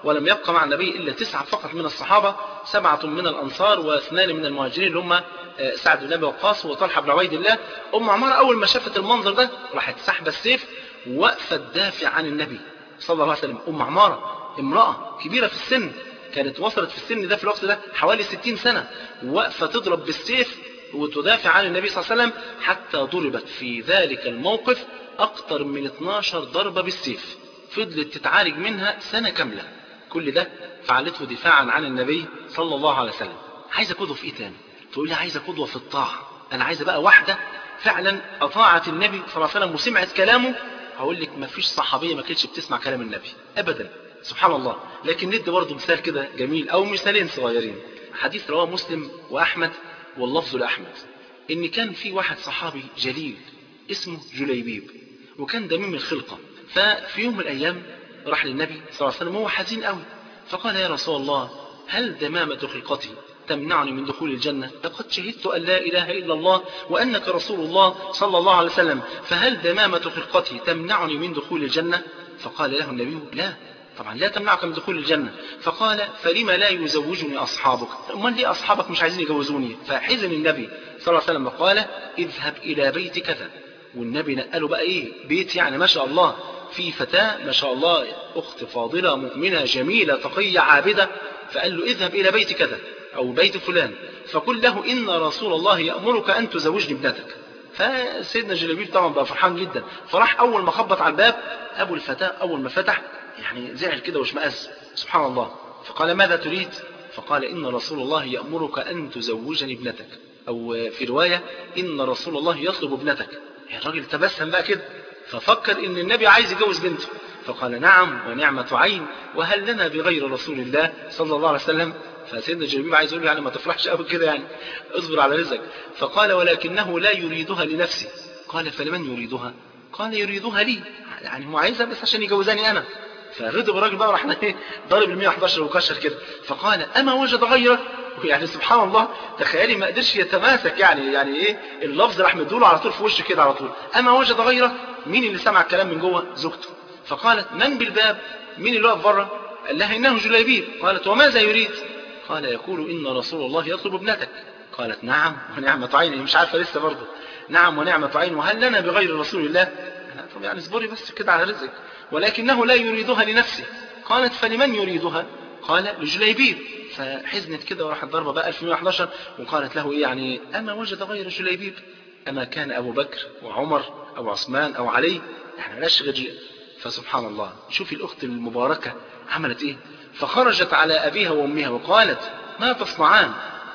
ولم يبقى مع النبي إلا 9 فقط من الصحابة، 7 من الأنصار و2 من المهاجرين اللي هم سعد بن أبي وقاص وطلحة بن عبيد الله. أم عمارة أول ما شافت المنظر ده راحت سحبة السيف ووقفت تدافع عن النبي صلى الله عليه وسلم. أم عمارة امرأة كبيرة في السن، كانت وصلت في السن ده في الوقت ده حوالي 60 سنة، ووقفة تضرب بالسيف وتدافع عن النبي صلى الله عليه وسلم، حتى ضربت في ذلك الموقف أكثر من 12 ضربة بالسيف، فضلت تتعالج منها سنة كاملة. كل ده فعلته دفاعا عن النبي صلى الله عليه وسلم. عايزة قدوة في إيه تاني؟ تقول لي عايزة قدوة في الطاعة. أنا عايزة بقى واحدة فعلا أطاعت النبي صلى الله عليه وسلم وسمعت كلامه. هقول لك ما فيش صحابية ما كانتش بتسمع كلام النبي أبدا، سبحان الله. لكن ندي برضه مثال كده جميل أو مثالين صغيرين. حديث رواه مسلم وأحمد واللفظ لأحمد، إن كان في واحد صحابي جليل اسمه جليبيب، وكان دميم الخلقة. ففي يوم من الأيام راح للنبي صلى الله عليه وسلم وهو حزين قوي، فقال يا رسول الله هل دمامة خلقتي تمنعني من دخول الجنة؟ لقد شهدت أن لا إله إلا الله وأنك رسول الله صلى الله عليه وسلم، فهل دمامة خلقتي تمنعني من دخول الجنة؟ فقال له النبي لا، طبعا لا تمنعك من دخول الجنة. فقال فلما لا يزوجني أصحابك؟ أمال ليه أصحابك مش عايزين يجوزوني؟ فحزن النبي صلى الله عليه وسلم وقال اذهب إلى بيت كذا. والنبي نقله بقى إيه بيت، يعني ما شاء الله في فتاة ما شاء الله أخت فاضلة مؤمنة جميلة تقية عابدة، فقال له اذهب إلى بيت كذا أو بيت فلان فقل له إن رسول الله يأمرك أن تزوجني ابنتك. فسيدنا جليبيب طبعا بقى فرحان جدا، فراح أول ما خبط على الباب أبو الفتاة أول ما فتح يعني زعل كده واشمئز، سبحان الله. فقال ماذا تريد؟ فقال إن رسول الله يأمرك أن تزوجني ابنتك، أو في رواية إن رسول الله يطلب ابنتك. الراجل تبسم بقى كده، ففكر إن النبي عايز يجوز بنته، فقال نعم ونعمة عين، وهل لنا بغير رسول الله صلى الله عليه وسلم؟ فسيدنا جليبيب عايز يقول يعني ما تفرحش قوي كده، يعني اصبر على رزقك. فقال ولكنه لا يريدها لنفسه. قال فلمن يريدها؟ قال يريدها لي، يعني هو عايزها بس عشان يجوزاني أنا. فغضب الراجل بقى وراح ضارب ال 111 وكشر كده. فقال أما وجد غيره؟ يعني سبحان الله، تخيلي ما قدرش يتماسك، يعني ايه اللفظ راح مدوله على طول في وشه كده على طول. أما وجد غيره؟ مين اللي سمع الكلام من جوه؟ زوجته. فقالت من بالباب؟ مين اللي واقف بره؟ قال لها إنه جليبيب. قالت وماذا يريد؟ قال يقول إن رسول الله يطلب ابنتك. قالت نعم ونعمة عين، مش عارفة لسه برضه، نعم ونعمة عين وهل لنا بغير رسول الله؟ طب يعني اصبري بس كده على رزقك. ولكنه لا يريدها لنفسه. قالت فلمن يريدها؟ قال لجليبيب. فحزنت كده وراحت ضربة بقى 1111 وقالت له إيه يعني أما وجد غير جليبيب؟ أما كان أبو بكر وعمر أو عثمان أو علي؟ احنا لاش غير. فسبحان الله، شوفي الأخت المباركة عملت إيه. فخرجت على أبيها وأمها وقالت ما تصنعان؟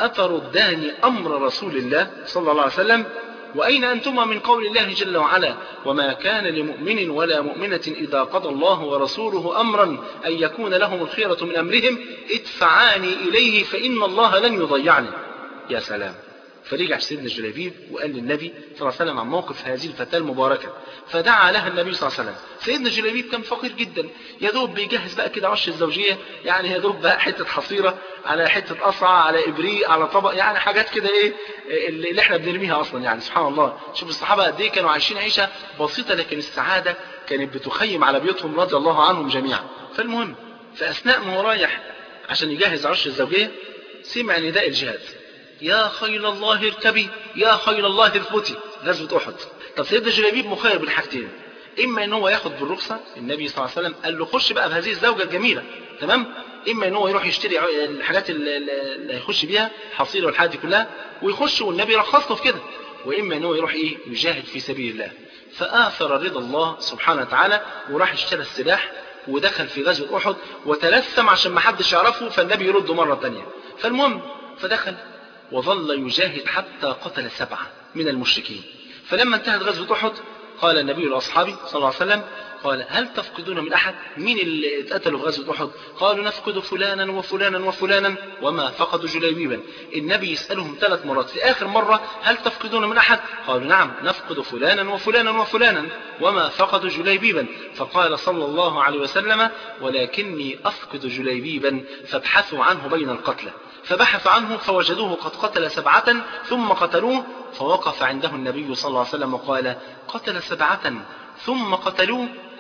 أتردان أمر رسول الله صلى الله عليه وسلم؟ وأين أنتما من قول الله جل وعلا وما كان لمؤمن ولا مؤمنة إذا قضى الله ورسوله أمرا أن يكون لهم الخيرة من أمرهم ادفعاني إليه فإن الله لن يضيعني. يا سلام. فرجع سيدنا جليبيب وقال للنبي صلى الله عليه وسلم عن موقف هذه الفتاة المباركة، فدعا لها النبي صلى الله عليه وسلم. سيدنا جليبيب كان فقير جدا، يا دوب بيجهز بقى كده عش الزوجية، يعني يا دوب بقى حتة حصيرة على حتة قصعة على إبريق على طبق، يعني حاجات كده إيه اللي احنا بنرميها أصلا. يعني سبحان الله، شوف الصحابة قد إيه كانوا عايشين عيشة بسيطة، لكن السعادة كانت بتخيم على بيوتهم رضي الله عنهم جميعا. فالمهم فأثناء ما هو رايح عشان يجهز عش الزوجية سمع نداء الجهاد، يا خيل الله اركبي يا خيل الله اثبتي، غزوة أحد. طب سيدنا جليبيب مخير بين حاجتين، إما إن هو ياخد بالرخصة، النبي صلى الله عليه وسلم قال له خش بقى بهذه الزوجة الجميلة تمام، إما إن هو يروح يشتري الحاجات اللي هيخش بيها حصيلة والحاجات دي كلها ويخش والنبي رخص له في كده، وإما إن هو يروح إيه يجاهد في سبيل الله. فآثر رضا الله سبحانه وتعالى وراح اشترى السلاح ودخل في غزوة أحد وتلثم عشان ما حدش يعرفه، فالنبي يرده مرة تانية. فالمهم فدخل وظل يجاهد حتى قتل 7 من المشركين. فلما انتهت غزوة أحد قال النبي لأصحابه صلى الله عليه وسلم قال هل تفقدون من أحد؟ مين اللي اتقتلوا في غزوة أحد؟ قالوا نفقد فلانا وفلانا وفلانا وما فقدوا جليبيبا. النبي يسألهم 3 مرات، في آخر مرة هل تفقدون من أحد؟ قالوا نعم نفقد فلانا وفلانا وفلانا وما فقدوا جليبيبا. فقال صلى الله عليه وسلم ولكني أفقد جليبيبا فابحثوا عنه بين القتلى. فبحث عنه فوجدوه قد قتل 7 ثم قتلوه. فوقف عنده النبي صلى الله عليه وسلم وقال قتل 7 ثم قتلوه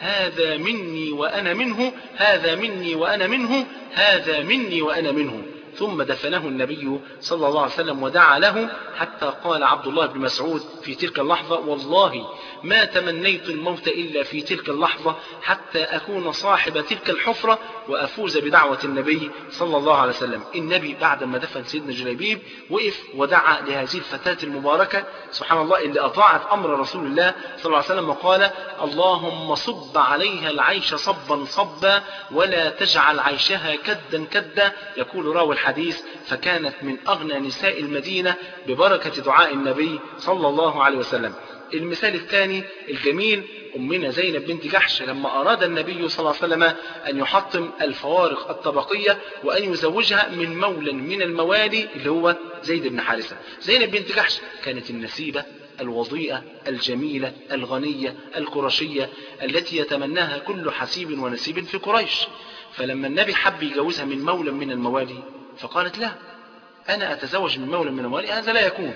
هذا مني وأنا منه، هذا مني وأنا منه، هذا مني وأنا منه. ثم دفنه النبي صلى الله عليه وسلم ودعا له، حتى قال عبد الله بن مسعود في تلك اللحظة: والله ما تمنيت الموت إلا في تلك اللحظة حتى أكون صاحب تلك الحفرة وأفوز بدعوة النبي صلى الله عليه وسلم. النبي بعد ما دفن سيدنا جليبيب وقف ودعا لهذه الفتاة المباركة سبحان الله اللي أطاعت أمر رسول الله صلى الله عليه وسلم، وقال: اللهم صب عليها العيش صبا صبا ولا تجعل عيشها كدا كدا. يقول راوي الحديث: فكانت من أغنى نساء المدينة ببركة دعاء النبي صلى الله عليه وسلم. المثال الثاني الجميل أمنا زينب بنت جحش، لما أراد النبي صلى الله عليه وسلم أن يحطم الفوارق الطبقية وأن يزوجها من مولى من الموالي اللي هو زيد بن حارثة. زينب بنت جحش كانت النسيبة الوضيئة الجميلة الغنية القرشية التي يتمناها كل حسيب ونسيب في قريش. فلما النبي حب يجوزها من مولى من الموالي فقالت: لا، أنا أتزوج من مولى من الموالي، هذا لا يكون.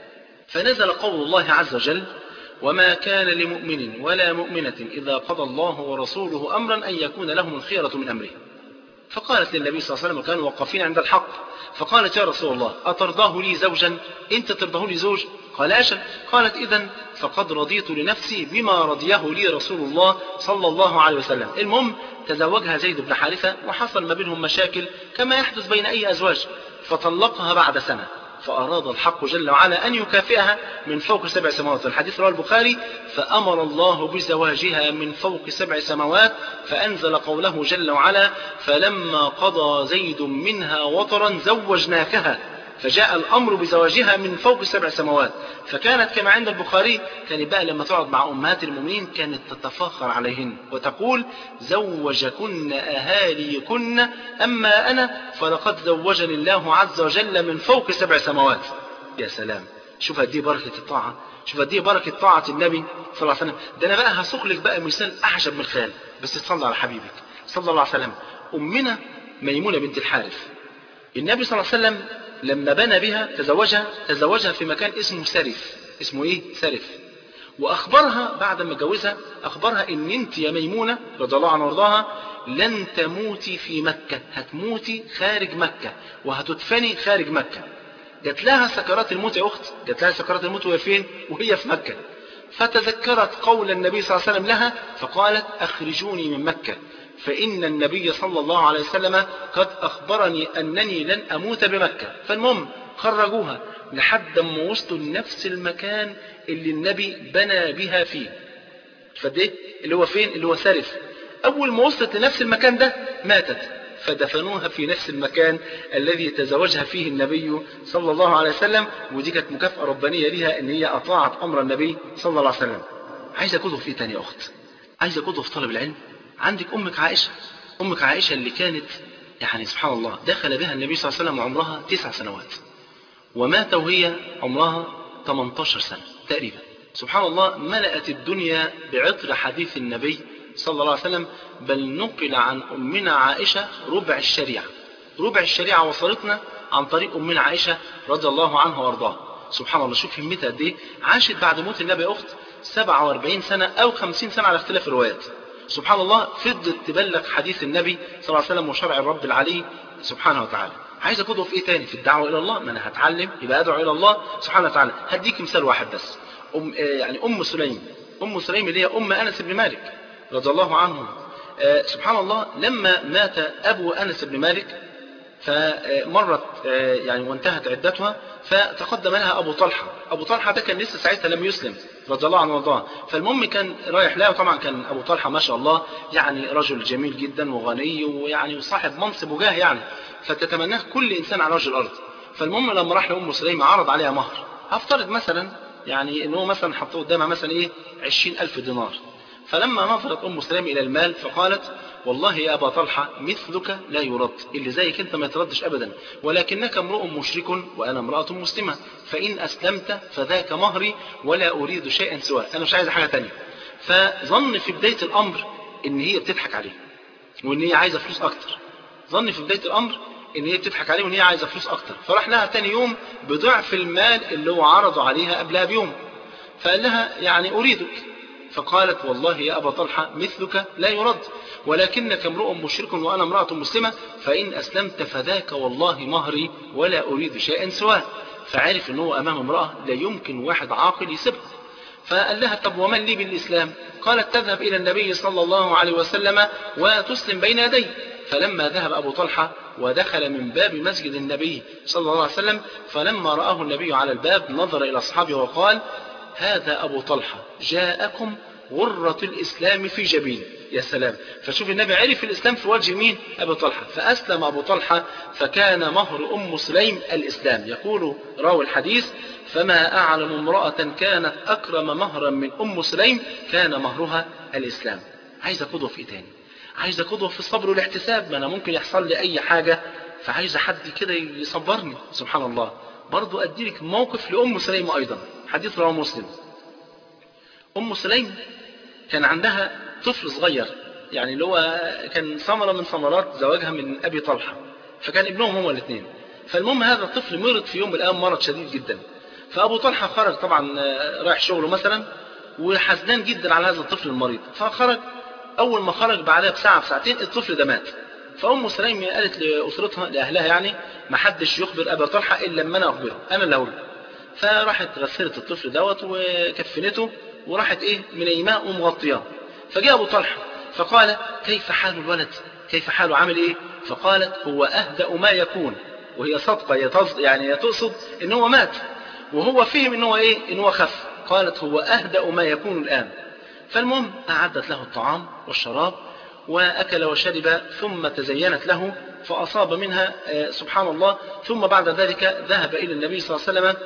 فنزل قول الله عز وجل: وما كان لمؤمن ولا مؤمنة إذا قضى الله ورسوله أمرا أن يكون لهم الخيرة من أمره. فقالت للنبي صلى الله عليه وسلم، وكانوا موقفين عند الحق، فقالت: يا رسول الله أترضاه لي زوجا؟ أنت ترضاه لي زوج؟ قال: أجل. قالت: إذن فقد رضيت لنفسي بما رضيه لي رسول الله صلى الله عليه وسلم. المهم تزوجها زيد بن حارثة، وحصل ما بينهم مشاكل كما يحدث بين أي أزواج، فطلقها بعد سنة. فأراد الحق جل وعلا أن يكافئها من فوق 7 سماوات. الحديث رواه البخاري: فأمر الله بزواجها من فوق 7 سماوات، فأنزل قوله جل وعلا: فلما قضى زيد منها وطرا زوجناكها. فجاء الأمر بزواجها من فوق 7 سماوات. فكانت كما عند البخاري، كانت بقى لما تقعد مع أمهات المؤمنين كانت تتفاخر عليهن وتقول: زوجكن أهاليكن، أما أنا فلقد زوجني الله عز وجل من فوق 7 سماوات. يا سلام، شوف هدي بركة الطاعة، شوف هدي بركة طاعة النبي صلى الله عليه وسلم. ده أنا بقى هسوق لك بقى مثال أعجب من الخيال، بس تصلى على حبيبك صلى الله عليه وسلم. أمنا ميمونة بنت الحارث، النبي صلى الله عليه وسلم لما بنى بها تزوجها في مكان اسمه سرف. اسمه ايه؟ سرف. واخبرها بعد ما اتجوزها، اخبرها ان انت يا ميمونة رضي الله عنها وارضاها لن تموتي في مكة، هتموتي خارج مكة وهتدفني خارج مكة. جات لها سكرات الموت يا اخت، جات لها سكرات الموت وهي فين؟ وهي في مكة. فتذكرت قول النبي صلى الله عليه وسلم لها فقالت: اخرجوني من مكة، فإن النبي صلى الله عليه وسلم قد أخبرني أنني لن أموت بمكة. فالمهم خرجوها لحد ما وصلوا لنفس المكان اللي النبي بنى بها فيه. فده اللي هو فين؟ اللي هو سرف. أول ما وصلت لنفس المكان ده ماتت، فدفنوها في نفس المكان الذي تزوجها فيه النبي صلى الله عليه وسلم. ودي كانت مكافأة ربانية لها إن هي أطاعت أمر النبي صلى الله عليه وسلم. عايزة كتب في تاني يا أخت، عايزة كتب في طلب العلم. عندك أمك عائشة، أمك عائشة اللي كانت يعني سبحان الله دخل بها النبي صلى الله عليه وسلم وعمرها 9 سنوات، ومات وهي عمرها 18 سنة تقريبا. سبحان الله ملأت الدنيا بعطر حديث النبي صلى الله عليه وسلم، بل نقل عن أمنا عائشة ربع الشريعة. ربع الشريعة وصلتنا عن طريق أمنا عائشة رضي الله عنها وارضاها. سبحان الله، شوف همتها قد ايه. عاشت بعد موت النبي يا أخت 47 سنة أو 50 سنة على اختلاف الروايات. سبحان الله فضلت تبلغ حديث النبي صلى الله عليه وسلم وشرع الرب العلي سبحانه وتعالى. عايز أقوله في إيه تاني؟ في الدعوة إلى الله. ما أنا هتعلم يبقى أدعو إلى الله سبحانه وتعالى. هديك مثال واحد بس. أم سليم اللي هي أم أنس بن مالك رضي الله عنه. سبحان الله لما مات أبو أنس بن مالك فمرت وانتهت عدتها، فتقدم لها أبو طلحة. أبو طلحة ده كان لسه ساعتها لم يسلم رضي الله عنه وارضاه. فالمهم كان رايح لها، وطبعا كان أبو طلحة ما شاء الله رجل جميل جدا وغني وصاحب منصب وجاه فتتمناه كل إنسان على وجه الأرض. فالمهم لما راح لأم سليم عرض عليها مهر، هفترض مثلا إنه مثلا حطوا قدامها مثلا 20,000 دينار. فلما نظرت أم سليم إلى المال فقالت: والله يا أبا طلحة مثلك لا يرد، اللي زيك أنت ما يتردش أبدا، ولكنك امرؤ مشرك وأنا امرأة مسلمة، فإن أسلمت فذاك مهري ولا أريد شيئا سواه، أنا مش عايز حاجة تانية. فظن في بداية الأمر إن هي بتضحك عليه وإن هي عايزة فلوس أكتر. ظن في بداية الأمر إن هي بتضحك عليه وإن هي عايزة فلوس أكتر. فراح لها تاني يوم بضعف المال اللي هو عرضه عليها قبلها بيوم، فقال لها أريدك. فقالت والله يا أبا طلحة مثلك لا يرد، ولكنك امرؤ مشرك وأنا امرأة مسلمة، فإن أسلمت فذاك والله مهري ولا أريد شيئا سواه. فعرف أنه أمام امرأة لا يمكن واحد عاقل يسيبها. فقال لها طب ومن لي بالإسلام؟ قالت تذهب إلى النبي صلى الله عليه وسلم وتسلم بين يديه. فلما ذهب أبو طلحة ودخل من باب مسجد النبي صلى الله عليه وسلم، فلما رآه النبي على الباب نظر إلى أصحابه وقال هذا أبو طلحة جاءكم غرة الإسلام في جبين. يا سلام. فشوف النبي عرف الإسلام في وجه مين؟ أبو طلحة. فأسلم أبو طلحة فكان مهر أم سليم الإسلام. يقول راوي الحديث فما أعلم امرأة كانت أكرم مهرا من أم سليم كان مهرها الإسلام. عايز قدوة في إيه تاني؟ عايز قدوة في الصبر والاحتساب. ما أنا ممكن يحصل لي أي حاجة، فعايز حد كده يصبرني. سبحان الله. برضو أديلك موقف لأم سليم أيضا، حديث رواه مسلم. أم سليم كان عندها طفل صغير، يعني اللي هو كان ثمرة من ثمرات زواجها من أبي طلحة، فكان ابنهم هما الاثنين. فالمهم هذا الطفل مرض في يوم من الأيام مرض شديد جدا. فأبو طلحة خرج طبعا رايح شغله مثلا وحزنان جدا على هذا الطفل المريض. فخرج، أول ما خرج بعدها بساعة بساعتين الطفل ده مات. فأم سليم قالت لأسرتها لأهلها يعني ما حدش يخبر أبا طلحة إلا لما أنا أخبره، أنا اللي أقول. فراحت غسلت الطفل دوت وكفنته وراحت منيماه ومغطياه. فجاء أبو طلحة فقال كيف حال الولد؟ كيف حاله؟ عامل إيه؟ فقالت هو أهدأ ما يكون. وهي صدقة، يعني تقصد إن هو مات وهو فهم إن هو إن هو خف. قالت هو أهدأ ما يكون الآن. فالمهم أعدت له الطعام والشراب وأكل وشرب، ثم تزينت له فأصاب منها سبحان الله. ثم بعد ذلك ذهب إلى النبي صلى الله عليه وسلم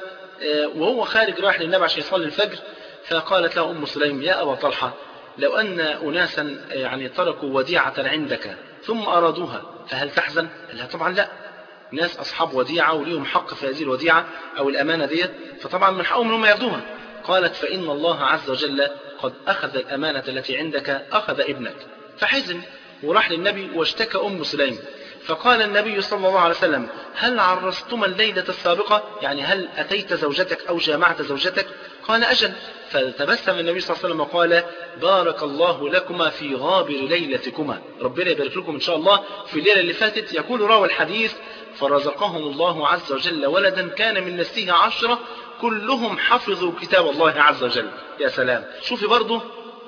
وهو خارج راح للنبي عشان يصلي الفجر. فقالت له أم سليم يا أبا طلحة لو أن أناسا يعني تركوا وديعة عندك ثم أرادوها فهل تحزن؟ قال لها طبعا لا، ناس أصحاب وديعة وليهم حق في هذه الوديعة أو الأمانة ديت، فطبعا من حقهم هم ياخدوها. قالت فإن الله عز وجل قد أخذ الأمانة التي عندك، أخذ ابنك. فحزن وراح للنبي واشتكى أم سليم. فقال النبي صلى الله عليه وسلم هل عرستما الليلة السابقة؟ يعني هل أتيت زوجتك أو جامعت زوجتك؟ قال أجل. فتبسم النبي صلى الله عليه وسلم وقال بارك الله لكما في غابر ليلتكما، ربنا يبارك لكم إن شاء الله في الليلة اللي فاتت. يقول راوي الحديث فرزقهم الله عز وجل ولدا كان من نسله 10 كلهم حفظوا كتاب الله عز وجل. يا سلام. شوفي برضو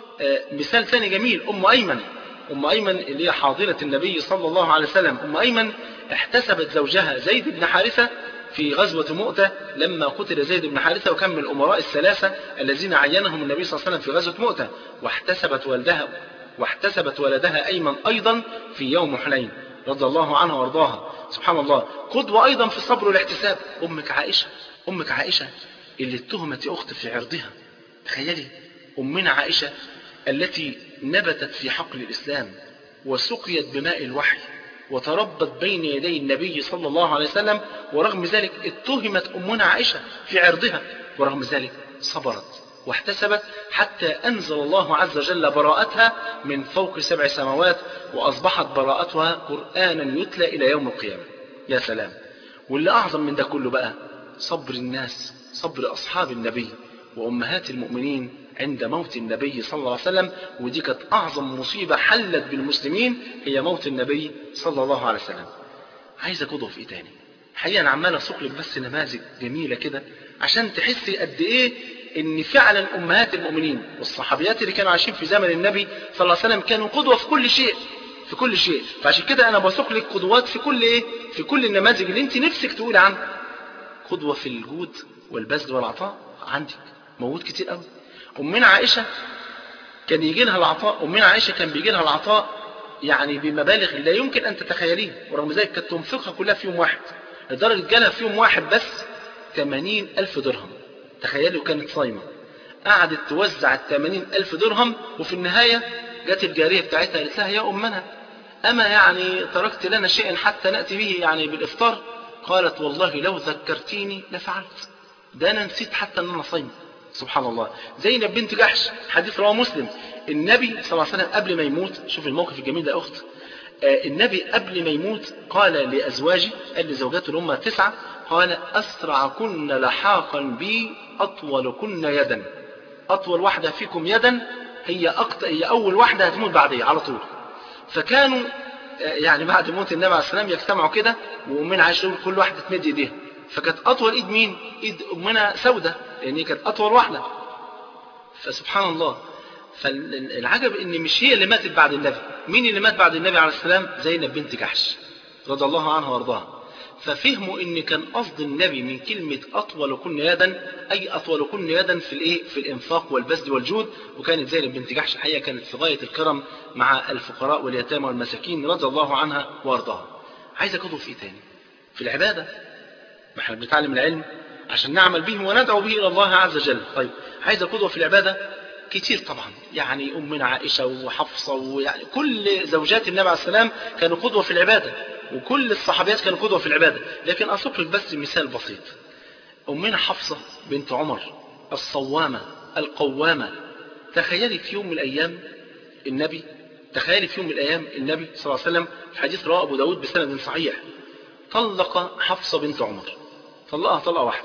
مثال ثاني جميل، أم أيمن اللي هي حاضرة النبي صلى الله عليه وسلم. أم أيمن احتسبت زوجها زيد بن حارثة في غزوة مؤتة لما قتل زيد بن حارثة، وكان من الأمراء الثلاثة الذين عينهم النبي صلى الله عليه وسلم في غزوة مؤتة. واحتسبت ولدها أيمن أيضا في يوم حنين رضي الله عنها وارضاها. سبحان الله. قدوة أيضا في الصبر والاحتساب أمك عائشة اللي اتهمت يا أخت في عرضها. تخيلي أمنا عائشة التي نبتت في حقل الإسلام وسقيت بماء الوحي وتربت بين يدي النبي صلى الله عليه وسلم، ورغم ذلك اتهمت أمنا عائشة في عرضها، ورغم ذلك صبرت واحتسبت حتى أنزل الله عز وجل براءتها من فوق 7 سماوات، وأصبحت براءتها قرآنا يتلى إلى يوم القيامة. يا سلام. واللي أعظم من ده كله بقى صبر الناس، صبر أصحاب النبي وأمهات المؤمنين عند موت النبي صلى الله عليه وسلم. ودي كانت أعظم مصيبة حلت بالمسلمين، هي موت النبي صلى الله عليه وسلم. عايز أقوله في إيه تاني؟ حقيقة أنا عمال أسوق لك بس نماذج جميلة كده عشان تحسي قد إيه إن فعلا أمهات المؤمنين والصحابيات اللي كانوا عايشين في زمن النبي صلى الله عليه وسلم كانوا قدوة في كل شيء. فعشان كده أنا بسوق لك قدوات في كل النماذج اللي أنت نفسك تقول عنها. قدوة في الجود والبذل والعطاء عندك موجود كتير قوي. أمنا عائشة كان يجي لها العطاء، أمنا عائشة كان بيجي لها العطاء يعني بمبالغ لا يمكن أن تتخيليه، ورغم ذلك كانت تنفقها كلها في يوم واحد، لدرجة جالها في يوم واحد بس 80,000 درهم. تخيلي، وكانت صايمة قعدت توزع 80,000 درهم، وفي النهاية جت الجارية بتاعتها قالت لها يا أمنا أما يعني تركت لنا شيئا حتى نأتي به يعني بالإفطار؟ قالت والله لو ذكرتيني لفعلت، ده أنا نسيت حتى أن أنا صايمة. سبحان الله. زينب بنت جحش، حديث رواه مسلم، النبي صلى الله عليه وسلم قبل ما يموت، شوف الموقف الجميل ده أخت، النبي قبل ما يموت قال لأزواجه، قال لزوجاته اللي هم 9، قال أسرعكن لحاقا بي أطولكن يدا، أطول واحدة فيكم يدا هي أول واحدة هتموت بعديه على طول. فكانوا يعني بعد موت النبي عليه السلام يجتمعوا كده، وأمنا عائشة تقول كل واحدة تمد إيديها. فكانت أطول إيد مين؟ إيد أمنا سودة، لأن هي كانت أطول واحدة. فسبحان الله، فالعجب إن مش هي اللي ماتت بعد النبي. مين اللي مات بعد النبي عليه السلام؟ زينب بنت جحش رضي الله عنها وارضاها. ففهموا ان كان قصد النبي من كلمة اطولكن يدا اي اطولكن يدا في الانفاق والبذل والجود. وكانت زينب بنت جحش الحقيقة كانت في غاية الكرم مع الفقراء واليتامى والمساكين رضي الله عنها وارضاها. عايز اقضوا في ايه تاني؟ في العبادة. ما احنا بنتعلم العلم عشان نعمل به وندعو به الى الله عز وجل. طيب عايز اقضوا في العبادة كتير طبعا، يعني أمنا عائشة وحفصة ويعني كل زوجات النبي عليه السلام كانوا قدوة في العبادة، وكل الصحابيات كانوا قدوة في العبادة. لكن أذكر لك بس مثال بسيط. أمنا حفصة بنت عمر الصوامة القوامة، تخيلي في يوم من الأيام النبي صلى الله عليه وسلم في حديث رواه أبو داود بسند صحيح طلق حفصة بنت عمر، طلقها طلقة واحدة.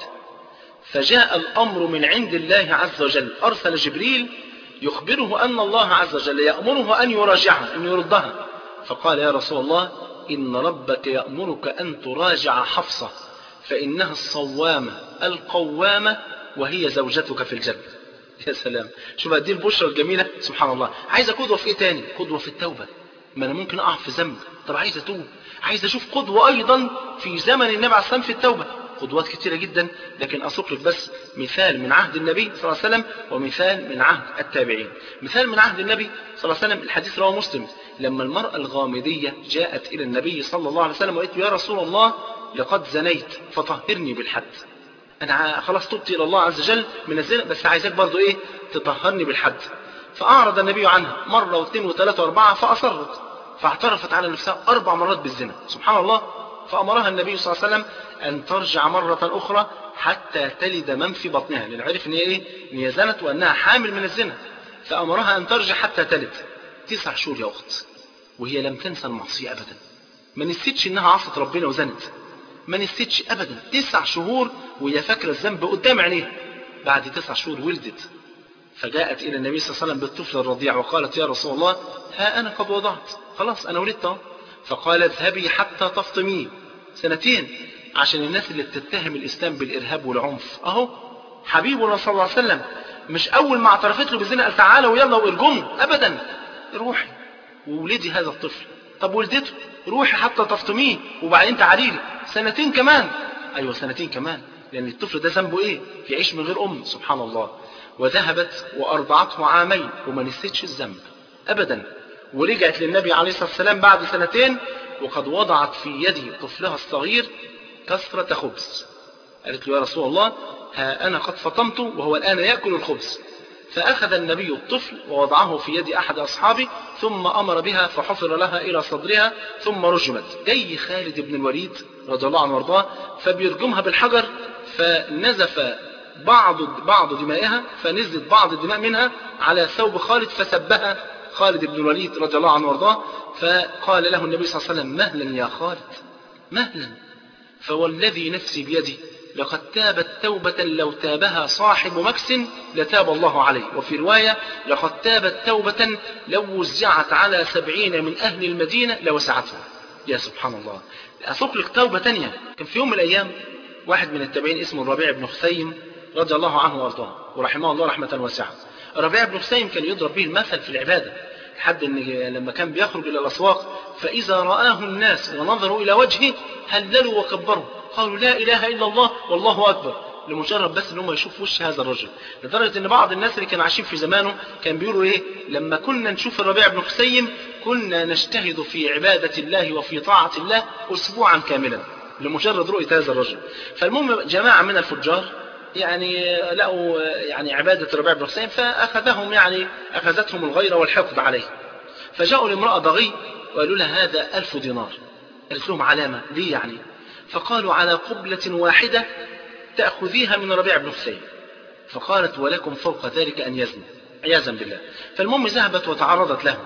فجاء الأمر من عند الله عز وجل، أرسل جبريل يخبره أن الله عز وجل يأمره أن يراجعها، أن يردها. فقال يا رسول الله إن ربك يأمرك أن تراجع حفصة فإنها الصوامة القوامة وهي زوجتك في الجنة. يا سلام، شوف هذه البشرى الجميلة. سبحان الله. عايز قدوة في إيه تاني؟ قدوة في التوبة. ما أنا ممكن أقع في ذنب، طب عايز أتوب، عايز أشوف قدوة أيضا في زمن النبي عليه السلام في التوبة. قدوات كتيرة جدا، لكن أسوق لك بس مثال من عهد النبي صلى الله عليه وسلم ومثال من عهد التابعين. مثال من عهد النبي صلى الله عليه وسلم، الحديث رواه مسلم، لما المرأة الغامدية جاءت إلى النبي صلى الله عليه وسلم وقالت يا رسول الله لقد زنيت فطهرني بالحد. أنا خلاص تبت إلى الله عز وجل من الزنا، بس عايزك برضو إيه تطهرني بالحد. فأعرض النبي عنها مرة واثنين وثلاثة واربعة، فأصرت فاعترفت على نفسها 4 مرات بالزنا. سبحان الله. فأمرها النبي صلى الله عليه وسلم أن ترجع مرة أخرى حتى تلد من في بطنها، لأن عرف إن هي إيه؟ إن هي زنت وأنها حامل من الزنا. فأمرها أن ترجع حتى تلد. 9 شهور يا أخت، وهي لم تنسى المعصية أبدا. ما نسيتش إنها عصت ربنا وزنت، ما نسيتش أبدا. 9 شهور وهي فاكرة الذنب قدام عينيها. بعد 9 شهور ولدت، فجاءت إلى النبي صلى الله عليه وسلم بالطفل الرضيع وقالت يا رسول الله ها أنا قد وضعت، خلاص أنا ولدت. فقال اذهبي حتى تفطمي. 2 سنين، عشان الناس اللي بتتهم الإسلام بالإرهاب والعنف. أهو حبيبنا صلى الله عليه وسلم مش أول ما اعترفت له بالزنا قال تعالى ويلا وارجمه، أبدا. روحي وولدي هذا الطفل. طب ولدته، روحي حتى تفطميه وبعدين تعالي لي. 2 سنين كمان. أيوة 2 سنين كمان، لأن الطفل ده ذنبه إيه؟ يعيش من غير أم. سبحان الله. وذهبت وأرضعته 2 عام وما نسيتش الذنب أبدا. ورجعت للنبي عليه الصلاة والسلام بعد 2 سنين وقد وضعت في يده طفلها الصغير كسرة خبز. قالت له يا رسول الله ها أنا قد فطمت وهو الآن يأكل الخبز. فأخذ النبي الطفل ووضعه في يد أحد أصحابه ثم أمر بها فحفر لها إلى صدرها ثم رجمت. جاي خالد بن الوليد رضي الله عنه وارضاه فبيرجمها بالحجر، فنزف بعض دمائها، فنزلت بعض الدماء منها على ثوب خالد فسبها خالد بن الوليد رضي الله عنه وارضاه. فقال له النبي صلى الله عليه وسلم مهلا يا خالد مهلا، فوالذي نفسي بيدي لقد تابت توبة لو تابها صاحب مكس لتاب الله عليه. وفي رواية لقد تابت توبة لو وزعت على 70 من أهل المدينة لوسعتهم. يا سبحان الله. أسوق لك توبة تانية. كان في يوم من الأيام واحد من التابعين اسمه الربيع بن خثيم رضي الله عنه وارضاه ورحمه الله رحمة واسعة. الربيع بن خثيم كان يضرب به المثل في العبادة، لحد ان لما كان بيخرج الى الاسواق فاذا رآه الناس ونظروا الى وجهه هللوا وكبروا قالوا لا اله الا الله والله اكبر، لمجرد بس ان هم يشوفوا وش هذا الرجل. لدرجة ان بعض الناس اللي كانوا عايشين في زمانه كان بيقولوا ايه لما كنا نشوف الربيع بن خثيم كنا نجتهد في عبادة الله وفي طاعة الله اسبوعا كاملا لمجرد رؤية هذا الرجل. فالمهم جماعة من الفجار يعني لقوا يعني عبادة الربيع بن خثيم فأخذهم يعني أخذتهم الغيرة والحقد عليه. فجاءوا لامرأة بغي وقالوا لها هذا 1000 دينار. قالت لهم علامة ليه يعني؟ فقالوا على قبلة واحدة تأخذيها من الربيع بن خثيم. فقالت ولكم فوق ذلك أن يزني عياذا بالله. فالمهم ذهبت وتعرضت له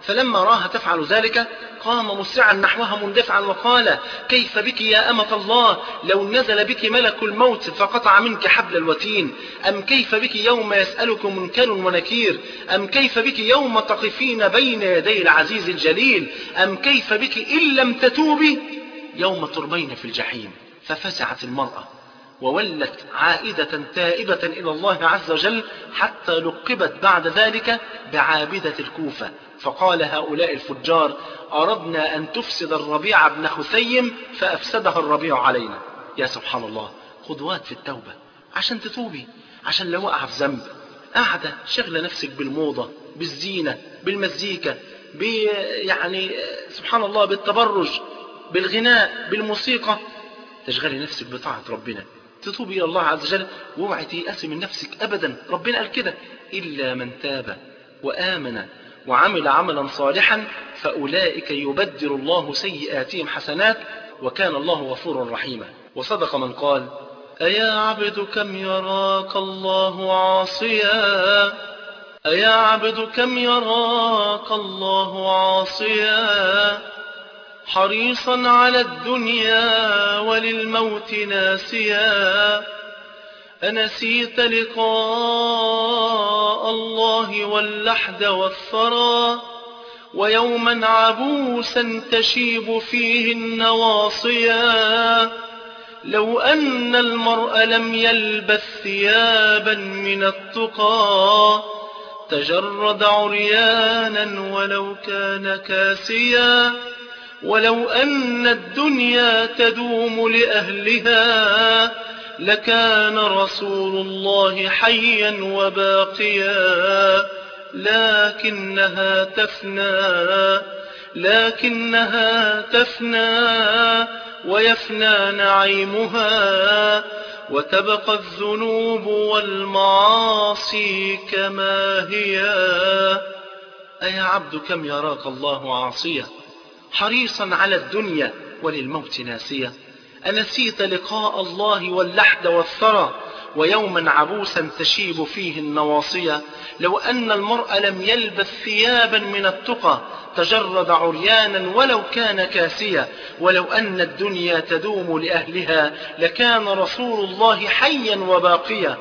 فلما راها تفعل ذلك قام مسرعا نحوها مندفعا وقال: كيف بك يا أمة الله لو نزل بك ملك الموت فقطع منك حبل الوتين؟ أم كيف بك يوم يسألك منكر ونكير؟ أم كيف بك يوم تقفين بين يدي العزيز الجليل؟ أم كيف بك إن لم تتوبي يوم ترمين في الجحيم؟ ففزعت المرأة وولت عائدة تائبة إلى الله عز وجل، حتى لقبت بعد ذلك بعابدة الكوفة. فقال هؤلاء الفجار: أردنا أن تفسد الربيع بن خثيم فأفسدها الربيع علينا. يا سبحان الله، خطوات في التوبة عشان تتوبي، عشان لو وقع في ذنب قاعدة شغلة نفسك بالموضة، بالزينة، بالمزيكا، يعني سبحان الله بالتبرج، بالغناء، بالموسيقى، تشغلي نفسك بطاعة ربنا، تتوبي إلى الله عز وجل، واوعي تيأسي من نفسك أبدا. ربنا قال كده: إلا من تاب وآمن وعمل عملا صالحا فأولئك يبدل الله سيئاتهم حسنات وكان الله غفورا رحيما. وصدق من قال: أيا عبد كم يراك الله عاصيا، أيا عبد كم يراك الله عاصيا، حريصا على الدنيا وللموت ناسيا، أنسيت لقاء الله واللحد والثرى، ويوما عبوسا تشيب فيه النواصيا، لو أن المرء لم يلبث ثيابا من التقى تجرد عريانا ولو كان كاسيا، ولو أن الدنيا تدوم لأهلها لكان رسول الله حيا وباقيا، لكنها تفنى ويفنى نعيمها، وتبقى الذنوب والمعاصي كما هي. أيا عبد كم يراك الله عاصيا، حريصا على الدنيا وللموت ناسيا، أنسيت لقاء الله واللحد والثرى، ويوما عبوسا تشيب فيه النواصيا، لو أن المرء لم يلبث ثيابا من التقى تجرد عريانا ولو كان كاسيا، ولو أن الدنيا تدوم لأهلها لكان رسول الله حيا وباقيا،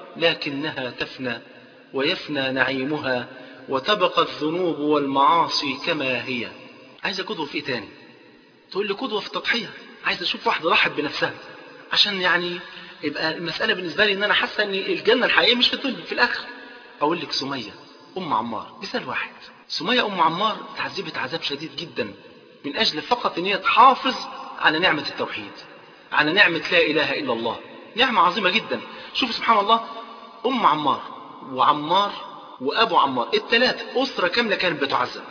لكنها تفنى ويفنى نعيمها، وتبقى الذنوب والمعاصي كما هي. عايز قدوة في ايه تاني؟ تقول لي قدوة في التضحية. عايز اشوف واحدة ضحت بنفسها عشان يعني يبقى المسألة بالنسبة لي ان انا حاسة ان الجنة الحقيقية مش في الدنيا، في الاخر. اقول لك سمية ام عمار مثال واحد. سمية ام عمار اتعذبت عذاب شديد جدا من اجل فقط ان هي تحافظ على نعمة التوحيد، على نعمة لا اله الا الله، نعمة عظيمة جدا. شوف سبحان الله، ام عمار وعمار وابو عمار الثلاثة اسرة كاملة كانت بتعذب.